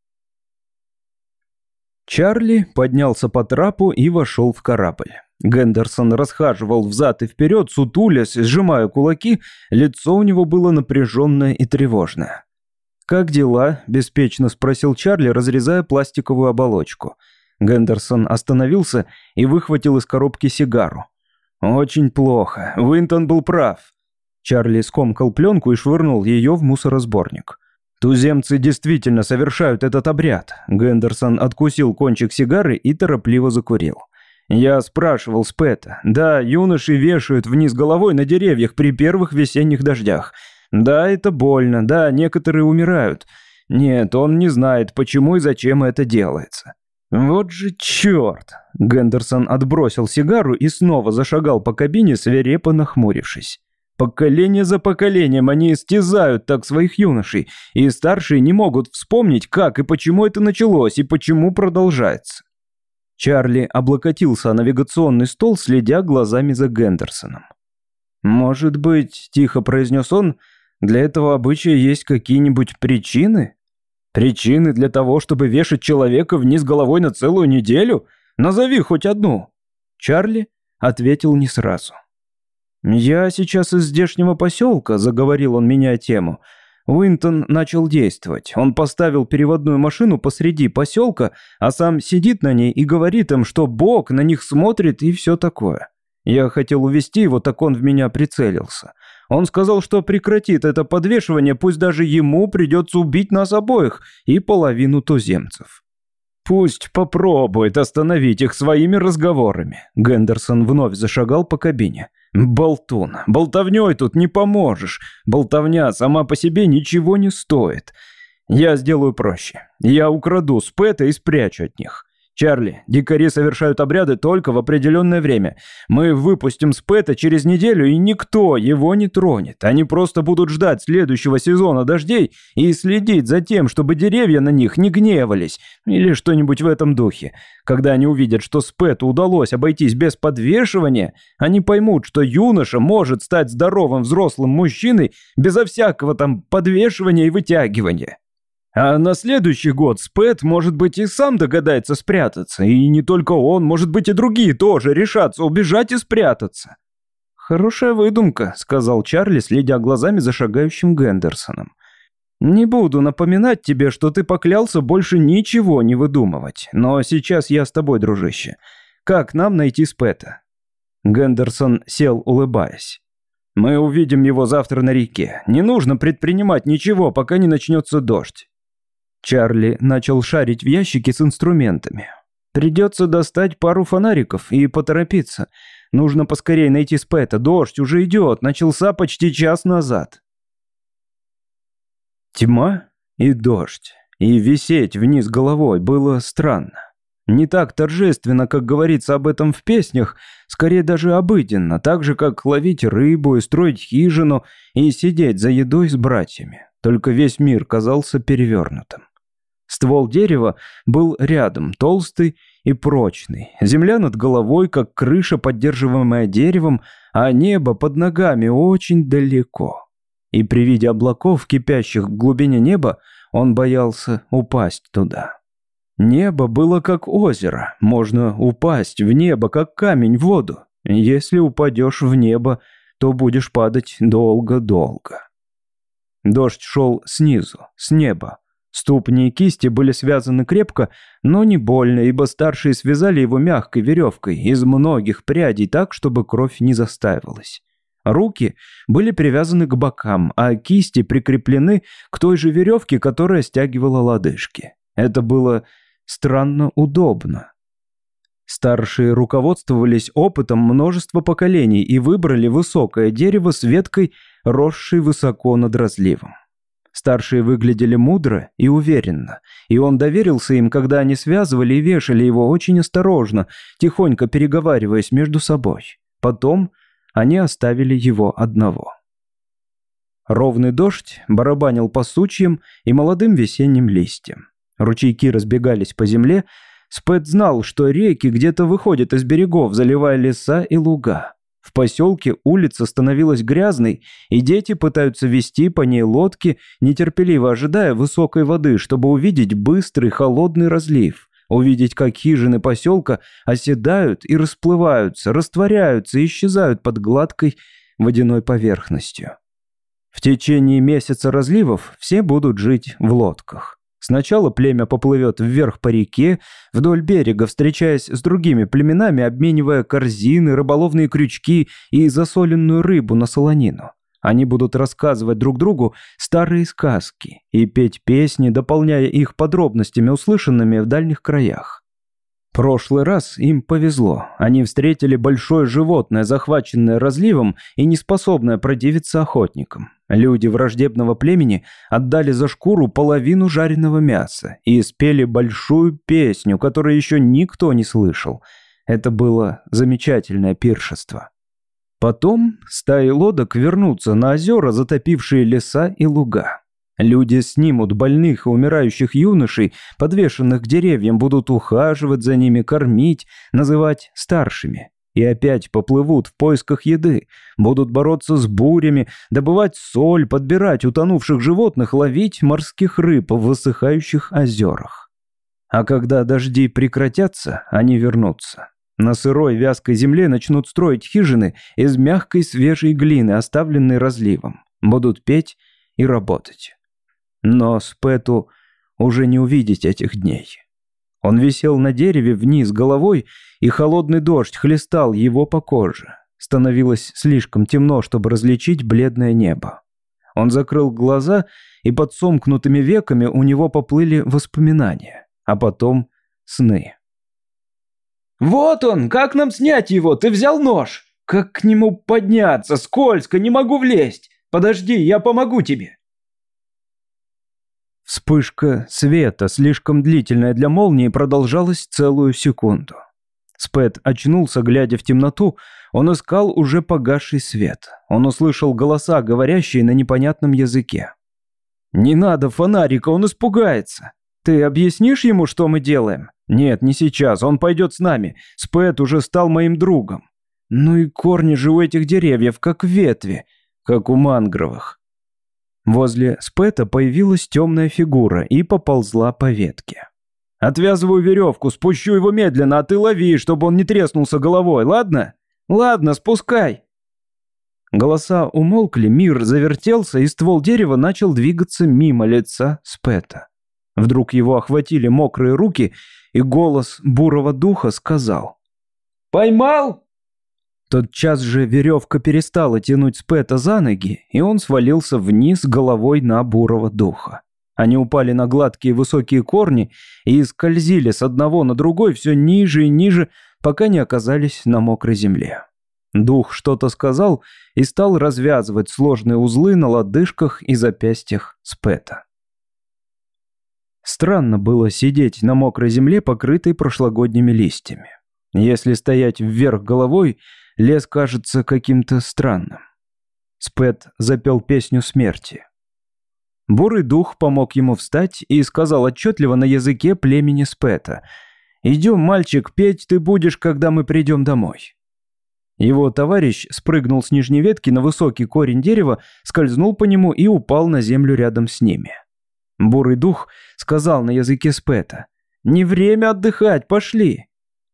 Чарли поднялся по трапу и вошел в корабль. Гендерсон расхаживал взад и вперед, сутулясь, сжимая кулаки, лицо у него было напряженное и тревожное. «Как дела?» – беспечно спросил Чарли, разрезая пластиковую оболочку. Гендерсон остановился и выхватил из коробки сигару. «Очень плохо. Уинтон был прав». Чарли скомкал пленку и швырнул ее в мусоросборник. «Туземцы действительно совершают этот обряд». Гендерсон откусил кончик сигары и торопливо закурил. «Я спрашивал Спэта. Да, юноши вешают вниз головой на деревьях при первых весенних дождях. Да, это больно, да, некоторые умирают. Нет, он не знает, почему и зачем это делается». «Вот же черт!» Гендерсон отбросил сигару и снова зашагал по кабине, свирепо нахмурившись. «Поколение за поколением они истязают так своих юношей, и старшие не могут вспомнить, как и почему это началось, и почему продолжается». Чарли облокотился о навигационный стол, следя глазами за Гендерсоном. «Может быть, — тихо произнес он, — для этого обычая есть какие-нибудь причины? Причины для того, чтобы вешать человека вниз головой на целую неделю? Назови хоть одну». Чарли ответил не сразу. «Я сейчас из здешнего поселка», — заговорил он, меняя тему. Уинтон начал действовать. Он поставил переводную машину посреди поселка, а сам сидит на ней и говорит им, что Бог на них смотрит и все такое. Я хотел увести его, так он в меня прицелился. Он сказал, что прекратит это подвешивание, пусть даже ему придется убить нас обоих и половину туземцев. «Пусть попробует остановить их своими разговорами». Гендерсон вновь зашагал по кабине. «Болтун, болтовней тут не поможешь. Болтовня сама по себе ничего не стоит. Я сделаю проще. Я украду Спэта и спрячу от них. Чарли, дикари совершают обряды только в определенное время. Мы выпустим Спэта через неделю, и никто его не тронет. Они просто будут ждать следующего сезона дождей и следить за тем, чтобы деревья на них не гневались, или что-нибудь в этом духе. Когда они увидят, что Спэту удалось обойтись без подвешивания, они поймут, что юноша может стать здоровым взрослым мужчиной безо всякого там подвешивания и вытягивания». А на следующий год Спэт, может быть, и сам догадается спрятаться. И не только он, может быть, и другие тоже решатся убежать и спрятаться. «Хорошая выдумка», — сказал Чарли, следя глазами за шагающим Гендерсоном. «Не буду напоминать тебе, что ты поклялся больше ничего не выдумывать. Но сейчас я с тобой, дружище. Как нам найти Спэта?» Гендерсон сел, улыбаясь. «Мы увидим его завтра на реке. Не нужно предпринимать ничего, пока не начнется дождь». Чарли начал шарить в ящике с инструментами. «Придется достать пару фонариков и поторопиться. Нужно поскорее найти Спэта. Дождь уже идет, начался почти час назад». Тьма и дождь, и висеть вниз головой было странно. Не так торжественно, как говорится об этом в песнях, скорее даже обыденно, так же, как ловить рыбу и строить хижину и сидеть за едой с братьями. Только весь мир казался перевернутым. Ствол дерева был рядом, толстый и прочный. Земля над головой, как крыша, поддерживаемая деревом, а небо под ногами очень далеко. И при виде облаков, кипящих в глубине неба, он боялся упасть туда. Небо было как озеро, можно упасть в небо, как камень в воду. Если упадешь в небо, то будешь падать долго-долго. Дождь шел снизу, с неба. Ступни и кисти были связаны крепко, но не больно, ибо старшие связали его мягкой веревкой из многих прядей так, чтобы кровь не застаивалась. Руки были привязаны к бокам, а кисти прикреплены к той же веревке, которая стягивала лодыжки. Это было странно удобно. Старшие руководствовались опытом множества поколений и выбрали высокое дерево с веткой, росшей высоко над разливом. Старшие выглядели мудро и уверенно, и он доверился им, когда они связывали и вешали его очень осторожно, тихонько переговариваясь между собой. Потом они оставили его одного. Ровный дождь барабанил по сучьям и молодым весенним листьям. Ручейки разбегались по земле. Спэт знал, что реки где-то выходят из берегов, заливая леса и луга. В поселке улица становилась грязной, и дети пытаются вести по ней лодки, нетерпеливо ожидая высокой воды, чтобы увидеть быстрый холодный разлив, увидеть, как хижины поселка оседают и расплываются, растворяются и исчезают под гладкой водяной поверхностью. В течение месяца разливов все будут жить в лодках. Сначала племя поплывет вверх по реке, вдоль берега, встречаясь с другими племенами, обменивая корзины, рыболовные крючки и засоленную рыбу на солонину. Они будут рассказывать друг другу старые сказки и петь песни, дополняя их подробностями, услышанными в дальних краях. Прошлый раз им повезло. Они встретили большое животное, захваченное разливом и неспособное противиться охотникам. Люди враждебного племени отдали за шкуру половину жареного мяса и спели большую песню, которую еще никто не слышал. Это было замечательное пиршество. Потом стаи лодок вернутся на озера, затопившие леса и луга. Люди снимут больных и умирающих юношей, подвешенных к деревьям, будут ухаживать за ними, кормить, называть старшими. И опять поплывут в поисках еды, будут бороться с бурями, добывать соль, подбирать утонувших животных, ловить морских рыб в высыхающих озерах. А когда дожди прекратятся, они вернутся. На сырой вязкой земле начнут строить хижины из мягкой свежей глины, оставленной разливом. Будут петь и работать. Но Спэту уже не увидеть этих дней. Он висел на дереве вниз головой, и холодный дождь хлестал его по коже. Становилось слишком темно, чтобы различить бледное небо. Он закрыл глаза, и под сомкнутыми веками у него поплыли воспоминания, а потом сны. «Вот он! Как нам снять его? Ты взял нож? Как к нему подняться? Скользко, не могу влезть! Подожди, я помогу тебе!» Вспышка света, слишком длительная для молнии, продолжалась целую секунду. Спэт очнулся, глядя в темноту. Он искал уже погасший свет. Он услышал голоса, говорящие на непонятном языке. «Не надо фонарика, он испугается. Ты объяснишь ему, что мы делаем?» «Нет, не сейчас, он пойдет с нами. Спэт уже стал моим другом». «Ну и корни же у этих деревьев, как ветви, как у мангровых». Возле Спэта появилась темная фигура и поползла по ветке. «Отвязываю веревку, спущу его медленно, а ты лови, чтобы он не треснулся головой, ладно?» «Ладно, спускай!» Голоса умолкли, мир завертелся, и ствол дерева начал двигаться мимо лица Спэта. Вдруг его охватили мокрые руки, и голос бурого духа сказал: «Поймал?» Тотчас же веревка перестала тянуть Спэта за ноги, и он свалился вниз головой на бурого духа. Они упали на гладкие высокие корни и скользили с одного на другой все ниже и ниже, пока не оказались на мокрой земле. Дух что-то сказал и стал развязывать сложные узлы на лодыжках и запястьях Спэта. Странно было сидеть на мокрой земле, покрытой прошлогодними листьями. Если стоять вверх головой, лес кажется каким-то странным. Спэт запел песню смерти. Бурый дух помог ему встать и сказал отчетливо на языке племени Спэта: «Идем, мальчик, петь ты будешь, когда мы придем домой». Его товарищ спрыгнул с нижней ветки на высокий корень дерева, скользнул по нему и упал на землю рядом с ними. Бурый дух сказал на языке Спэта: «Не время отдыхать, пошли».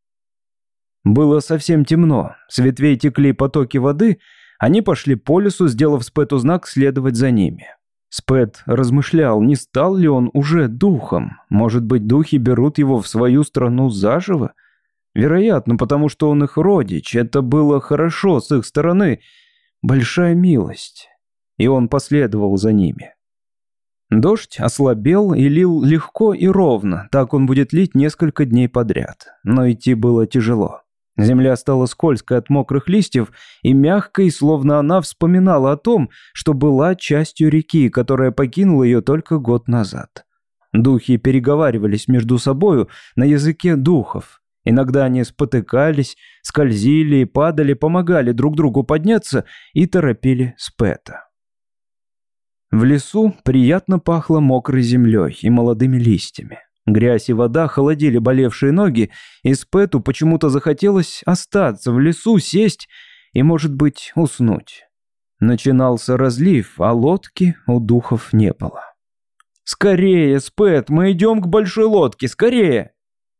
Было совсем темно, с ветвей текли потоки воды, они пошли по лесу, сделав Спэту знак следовать за ними. Спэт размышлял, не стал ли он уже духом. Может быть, духи берут его в свою страну заживо? Вероятно, потому что он их родич. Это было хорошо с их стороны. Большая милость. И он последовал за ними. Дождь ослабел и лил легко и ровно. Так он будет лить несколько дней подряд. Но идти было тяжело. Земля стала скользкой от мокрых листьев и мягкой, словно она вспоминала о том, что была частью реки, которая покинула ее только год назад. Духи переговаривались между собою на языке духов. Иногда они спотыкались, скользили и падали, помогали друг другу подняться и торопили Спэта. В лесу приятно пахло мокрой землей и молодыми листьями. Грязь и вода холодили болевшие ноги, и Спэту почему-то захотелось остаться в лесу, сесть и, может быть, уснуть. Начинался разлив, а лодки у духов не было. «Скорее, Спэт, мы идем к большой лодке, скорее!»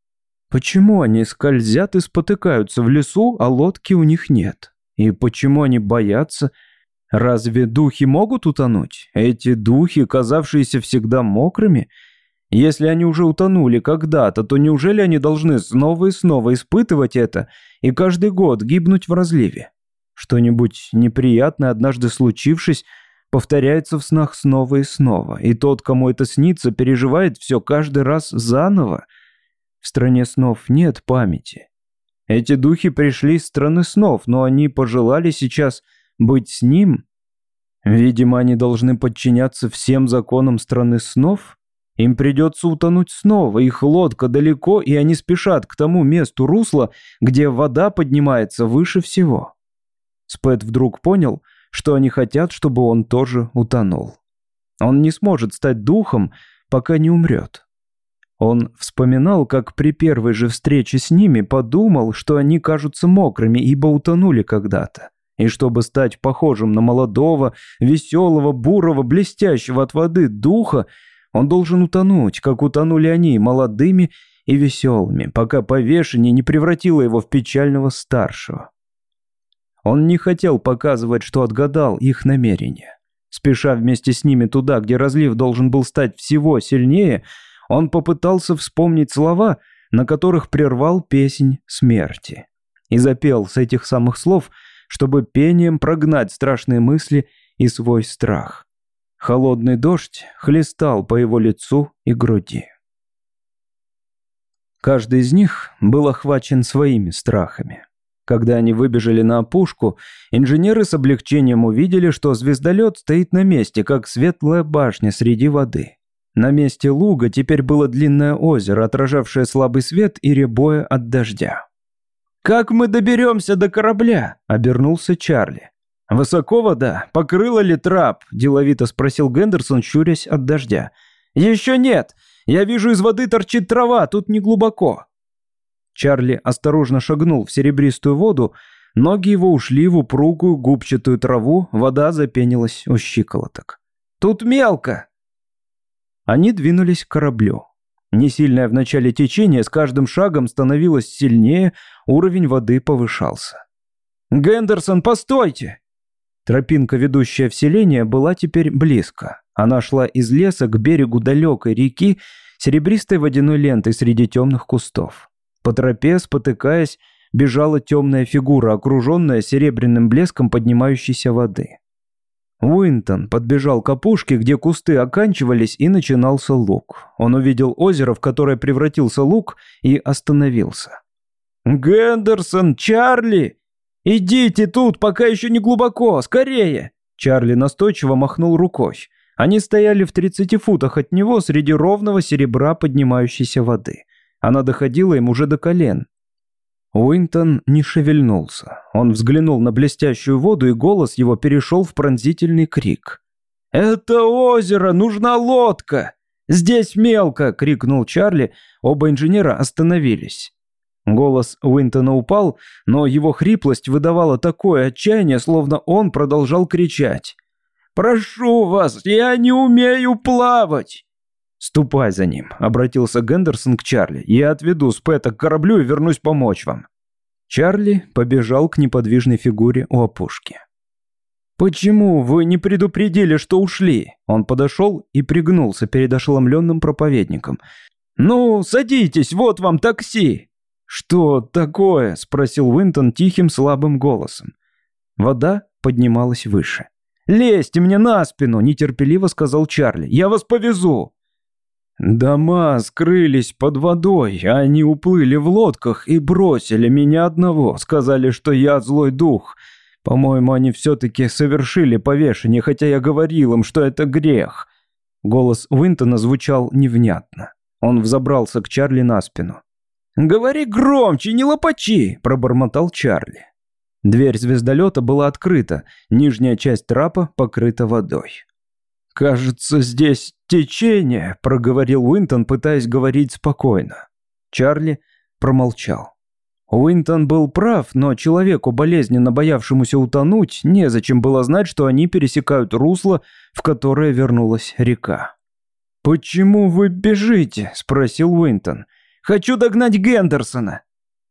Почему они скользят и спотыкаются в лесу, а лодки у них нет? И почему они боятся? Разве духи могут утонуть? Эти духи, казавшиеся всегда мокрыми? Если они уже утонули когда-то, то неужели они должны снова и снова испытывать это и каждый год гибнуть в разливе? Что-нибудь неприятное, однажды случившись, повторяется в снах снова и снова, и тот, кому это снится, переживает все каждый раз заново. В стране снов нет памяти. Эти духи пришли из страны снов, но они пожелали сейчас быть с ним. Видимо, они должны подчиняться всем законам страны снов. Им придется утонуть снова, их лодка далеко, и они спешат к тому месту русла, где вода поднимается выше всего. Спэт вдруг понял, что они хотят, чтобы он тоже утонул. Он не сможет стать духом, пока не умрет. Он вспоминал, как при первой же встрече с ними подумал, что они кажутся мокрыми, ибо утонули когда-то. И чтобы стать похожим на молодого, веселого, бурого, блестящего от воды духа, он должен утонуть, как утонули они, молодыми и веселыми, пока повешение не превратило его в печального старшего. Он не хотел показывать, что отгадал их намерения. Спеша вместе с ними туда, где разлив должен был стать всего сильнее, он попытался вспомнить слова, на которых прервал песнь смерти. И запел с этих самых слов, чтобы пением прогнать страшные мысли и свой страх. Холодный дождь хлестал по его лицу и груди. Каждый из них был охвачен своими страхами. Когда они выбежали на опушку, инженеры с облегчением увидели, что звездолет стоит на месте, как светлая башня среди воды. На месте луга теперь было длинное озеро, отражавшее слабый свет и рябое от дождя. «Как мы доберемся до корабля?» – обернулся Чарли. «Высоко вода? Покрыла ли трап?» – деловито спросил Гендерсон, щурясь от дождя. «Еще нет. Я вижу, из воды торчит трава, тут не глубоко». Чарли осторожно шагнул в серебристую воду, ноги его ушли в упругую губчатую траву, вода запенилась у щиколоток. Тут мелко!» Они двинулись к кораблю. Несильное в начале течение с каждым шагом становилось сильнее, уровень воды повышался. «Гендерсон, постойте!» Тропинка, ведущая в селение, была теперь близко. Она шла из леса к берегу далекой реки, серебристой водяной лентой среди темных кустов. По тропе, спотыкаясь, бежала темная фигура, окруженная серебряным блеском поднимающейся воды. Уинтон подбежал к опушке, где кусты оканчивались, и начинался луг. Он увидел озеро, в которое превратился луг, и остановился. «Гендерсон! Чарли! Идите тут, пока еще не глубоко! Скорее!» Чарли настойчиво махнул рукой. Они стояли в тридцати футах от него среди ровного серебра поднимающейся воды. Она доходила им уже до колен. Уинтон не шевельнулся. Он взглянул на блестящую воду, и голос его перешел в пронзительный крик. «Это озеро! Нужна лодка! Здесь мелко!» — крикнул Чарли. Оба инженера остановились. Голос Уинтона упал, но его хриплость выдавала такое отчаяние, словно он продолжал кричать. «Прошу вас, я не умею плавать!» «Ступай за ним», — обратился Гендерсон к Чарли. «Я отведу Спэта к кораблю и вернусь помочь вам». Чарли побежал к неподвижной фигуре у опушки. «Почему вы не предупредили, что ушли?» Он подошел и пригнулся перед ошеломленным проповедником. «Ну, садитесь, вот вам такси!» «Что такое?» — спросил Уинтон тихим слабым голосом. Вода поднималась выше. «Лезьте мне на спину!» — нетерпеливо сказал Чарли. «Я вас повезу!» «Дома скрылись под водой, они уплыли в лодках и бросили меня одного. Сказали, что я злой дух. По-моему, они все-таки совершили повешение, хотя я говорил им, что это грех». Голос Уинтона звучал невнятно. Он взобрался к Чарли на спину. «Говори громче, не лопачи!» – пробормотал Чарли. Дверь звездолета была открыта, нижняя часть трапа покрыта водой. «Кажется, здесь течение», – проговорил Уинтон, пытаясь говорить спокойно. Чарли промолчал. Уинтон был прав, но человеку, болезненно боявшемуся утонуть, незачем было знать, что они пересекают русло, в которое вернулась река. «Почему вы бежите?» – спросил Уинтон. «Хочу догнать Гендерсона!»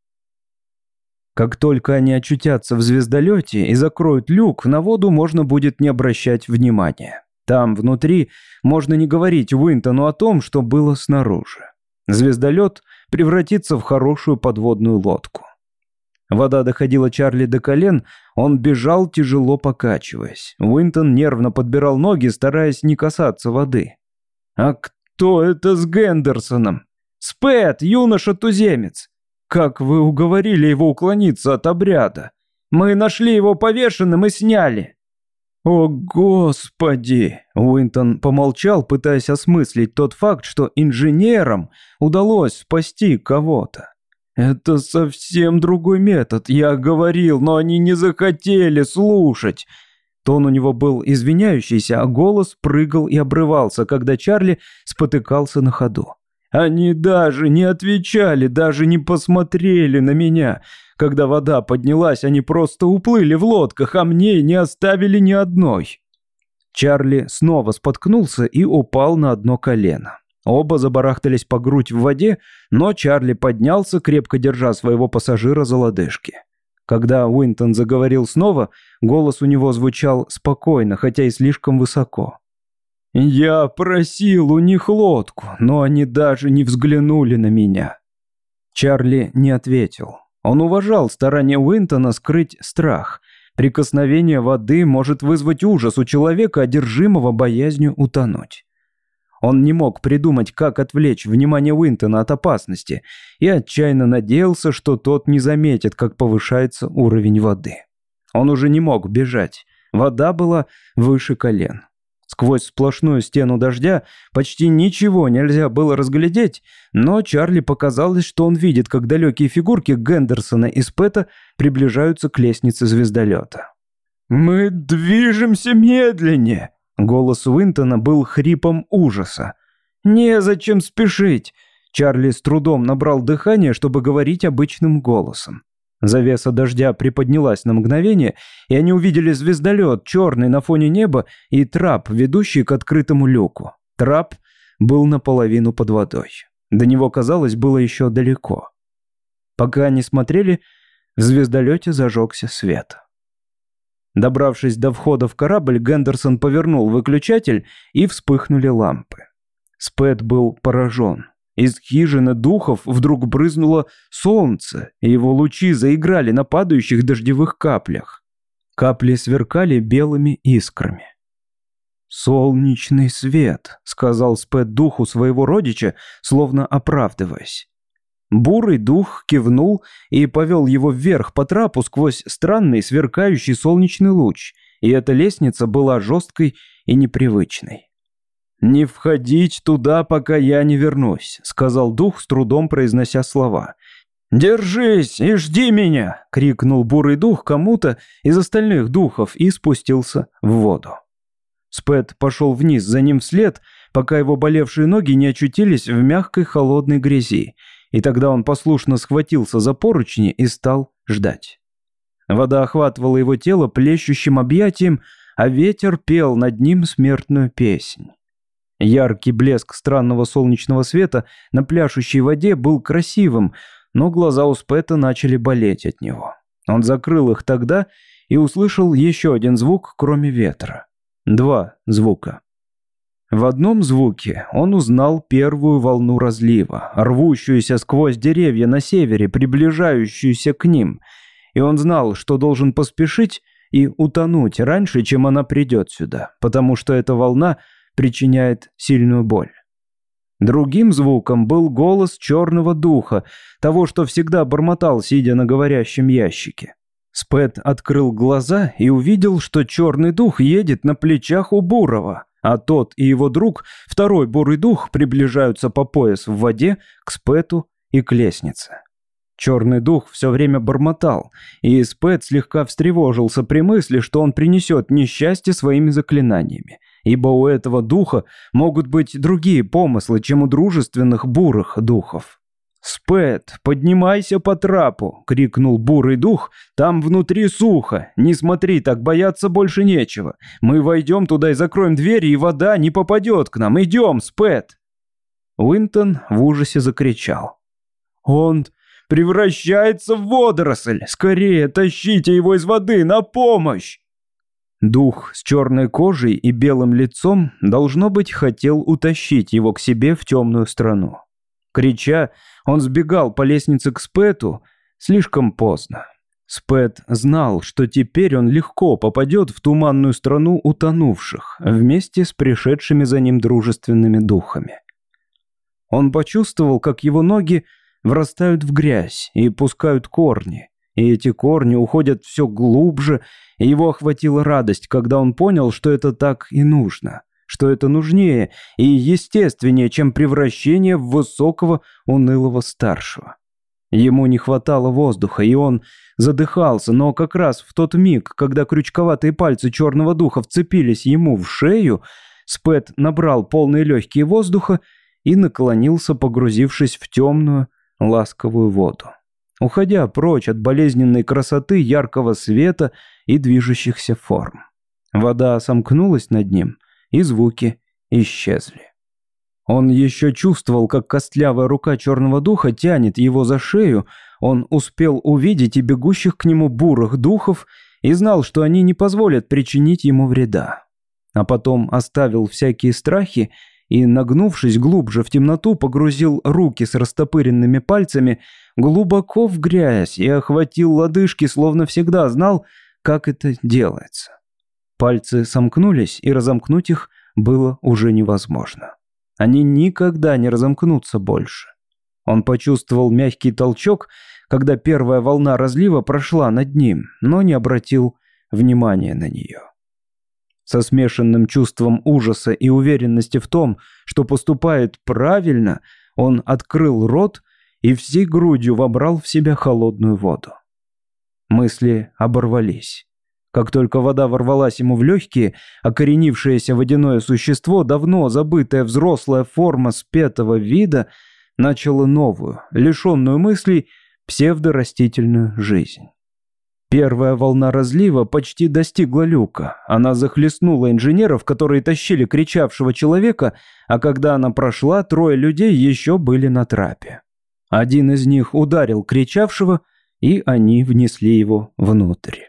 Как только они очутятся в звездолете и закроют люк, на воду можно будет не обращать внимания. Там, внутри, можно не говорить Уинтону о том, что было снаружи. Звездолет превратится в хорошую подводную лодку. Вода доходила Чарли до колен, он бежал, тяжело покачиваясь. Уинтон нервно подбирал ноги, стараясь не касаться воды. «А кто это с Гендерсоном?» «Спэт, юноша-туземец! Как вы уговорили его уклониться от обряда? Мы нашли его повешенным и сняли!» «О, Господи!» Уинтон помолчал, пытаясь осмыслить тот факт, что инженерам удалось спасти кого-то. «Это совсем другой метод, я говорил, но они не захотели слушать!» Тон у него был извиняющийся, а голос прыгал и обрывался, когда Чарли спотыкался на ходу. Они даже не отвечали, даже не посмотрели на меня. Когда вода поднялась, они просто уплыли в лодках, а мне не оставили ни одной. Чарли снова споткнулся и упал на одно колено. Оба забарахтались по грудь в воде, но Чарли поднялся, крепко держа своего пассажира за лодыжки. Когда Уинтон заговорил снова, голос у него звучал спокойно, хотя и слишком высоко. «Я просил у них лодку, но они даже не взглянули на меня». Чарли не ответил. Он уважал старания Уинтона скрыть страх. Прикосновение воды может вызвать ужас у человека, одержимого боязнью утонуть. Он не мог придумать, как отвлечь внимание Уинтона от опасности, и отчаянно надеялся, что тот не заметит, как повышается уровень воды. Он уже не мог бежать. Вода была выше колен. Сквозь сплошную стену дождя почти ничего нельзя было разглядеть, но Чарли показалось, что он видит, как далекие фигурки Гендерсона и Спэта приближаются к лестнице звездолета. «Мы движемся медленнее!» Голос Уинтона был хрипом ужаса. «Незачем спешить!» Чарли с трудом набрал дыхание, чтобы говорить обычным голосом. Завеса дождя приподнялась на мгновение, и они увидели звездолет, черный на фоне неба, и трап, ведущий к открытому люку. Трап был наполовину под водой. До него, казалось, было еще далеко. Пока они смотрели, в звездолете зажегся свет. Добравшись до входа в корабль, Гендерсон повернул выключатель, и вспыхнули лампы. Спэд был поражен. Из хижины духов вдруг брызнуло солнце, и его лучи заиграли на падающих дождевых каплях. Капли сверкали белыми искрами. «Солнечный свет», — сказал Спэд духу своего родича, словно оправдываясь. Бурый дух кивнул и повел его вверх по трапу сквозь странный сверкающий солнечный луч, и эта лестница была жесткой и непривычной. «Не входить туда, пока я не вернусь», — сказал дух, с трудом произнося слова. «Держись и жди меня!» — крикнул бурый дух кому-то из остальных духов и спустился в воду. Спэд пошел вниз за ним вслед, пока его болевшие ноги не очутились в мягкой холодной грязи, и тогда он послушно схватился за поручни и стал ждать. Вода охватывала его тело плещущим объятием, а ветер пел над ним смертную песнь. Яркий блеск странного солнечного света на пляшущей воде был красивым, но глаза у Спэта начали болеть от него. Он закрыл их тогда и услышал еще один звук, кроме ветра. Два звука. В одном звуке он узнал первую волну разлива, рвущуюся сквозь деревья на севере, приближающуюся к ним, и он знал, что должен поспешить и утонуть раньше, чем она придет сюда, потому что эта волна причиняет сильную боль. Другим звуком был голос черного духа, того, что всегда бормотал, сидя на говорящем ящике. Спэд открыл глаза и увидел, что черный дух едет на плечах у Бурого, а тот и его друг, второй бурый дух, приближаются по пояс в воде к Спэту и к лестнице. Черный дух все время бормотал, и Спэд слегка встревожился при мысли, что он принесет несчастье своими заклинаниями, ибо у этого духа могут быть другие помыслы, чем у дружественных бурых духов. «Спэд, поднимайся по трапу!» — крикнул бурый дух. «Там внутри сухо. Не смотри, так бояться больше нечего. Мы войдем туда и закроем двери, и вода не попадет к нам. Идем, Спэд!» Уинтон в ужасе закричал. «Он превращается в водоросль! Скорее тащите его из воды, на помощь!» Дух с черной кожей и белым лицом, должно быть, хотел утащить его к себе в темную страну. Крича, он сбегал по лестнице к Спэту слишком поздно. Спэт знал, что теперь он легко попадет в туманную страну утонувших, вместе с пришедшими за ним дружественными духами. Он почувствовал, как его ноги врастают в грязь и пускают корни, и эти корни уходят все глубже, и его охватила радость, когда он понял, что это так и нужно, что это нужнее и естественнее, чем превращение в высокого унылого старшего. Ему не хватало воздуха, и он задыхался, но как раз в тот миг, когда крючковатые пальцы черного духа вцепились ему в шею, Спэт набрал полные легкие воздуха и наклонился, погрузившись в темную, ласковую воду, уходя прочь от болезненной красоты яркого света и движущихся форм. Вода сомкнулась над ним, и звуки исчезли. Он еще чувствовал, как костлявая рука черного духа тянет его за шею, он успел увидеть и бегущих к нему бурых духов и знал, что они не позволят причинить ему вреда. А потом оставил всякие страхи и, нагнувшись глубже в темноту, погрузил руки с растопыренными пальцами глубоко в грязь и охватил лодыжки, словно всегда знал, как это делается. Пальцы сомкнулись, и разомкнуть их было уже невозможно. Они никогда не разомкнутся больше. Он почувствовал мягкий толчок, когда первая волна разлива прошла над ним, но не обратил внимания на нее. Со смешанным чувством ужаса и уверенности в том, что поступает правильно, он открыл рот и всей грудью вобрал в себя холодную воду. Мысли оборвались. Как только вода ворвалась ему в легкие, окоренившееся водяное существо, давно забытая взрослая форма спетого вида, начало новую, лишенную мыслей, псевдорастительную жизнь. Первая волна разлива почти достигла люка. Она захлестнула инженеров, которые тащили кричавшего человека, а когда она прошла, трое людей еще были на трапе. Один из них ударил кричавшего, и они внесли его внутрь.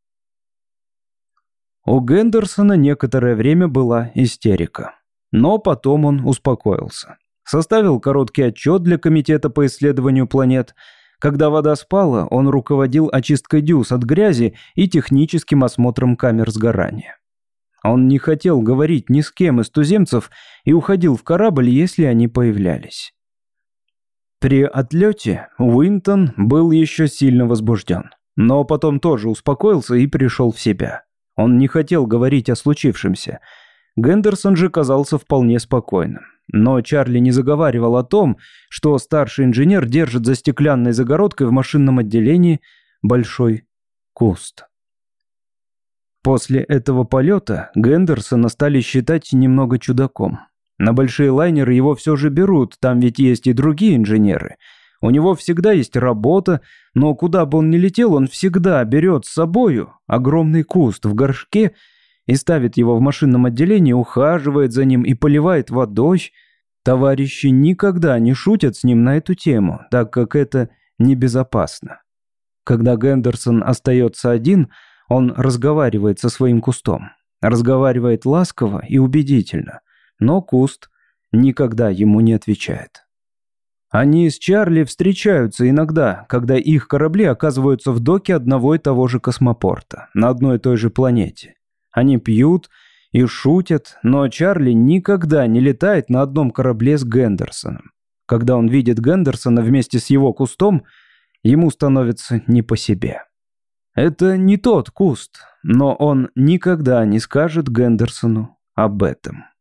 У Гендерсона некоторое время была истерика. Но потом он успокоился. Составил короткий отчет для комитета по исследованию планет. Когда вода спала, он руководил очисткой дюз от грязи и техническим осмотром камер сгорания. Он не хотел говорить ни с кем из туземцев и уходил в корабль, если они появлялись. При отлете Уинтон был еще сильно возбужден, но потом тоже успокоился и пришел в себя. Он не хотел говорить о случившемся. Гендерсон же казался вполне спокойным. Но Чарли не заговаривал о том, что старший инженер держит за стеклянной загородкой в машинном отделении большой куст. После этого полета Гендерсона стали считать немного чудаком. На большие лайнеры его все же берут, там ведь есть и другие инженеры. У него всегда есть работа, но куда бы он ни летел, он всегда берет с собою огромный куст в горшке и ставит его в машинном отделении, ухаживает за ним и поливает водой. Товарищи никогда не шутят с ним на эту тему, так как это небезопасно. Когда Гендерсон остается один, он разговаривает со своим кустом. Разговаривает ласково и убедительно, но куст никогда ему не отвечает. Они с Чарли встречаются иногда, когда их корабли оказываются в доке одного и того же космопорта, на одной и той же планете. Они пьют и шутят, но Чарли никогда не летает на одном корабле с Гендерсоном. Когда он видит Гендерсона вместе с его кустом, ему становится не по себе. Это не тот куст, но он никогда не скажет Гендерсону об этом.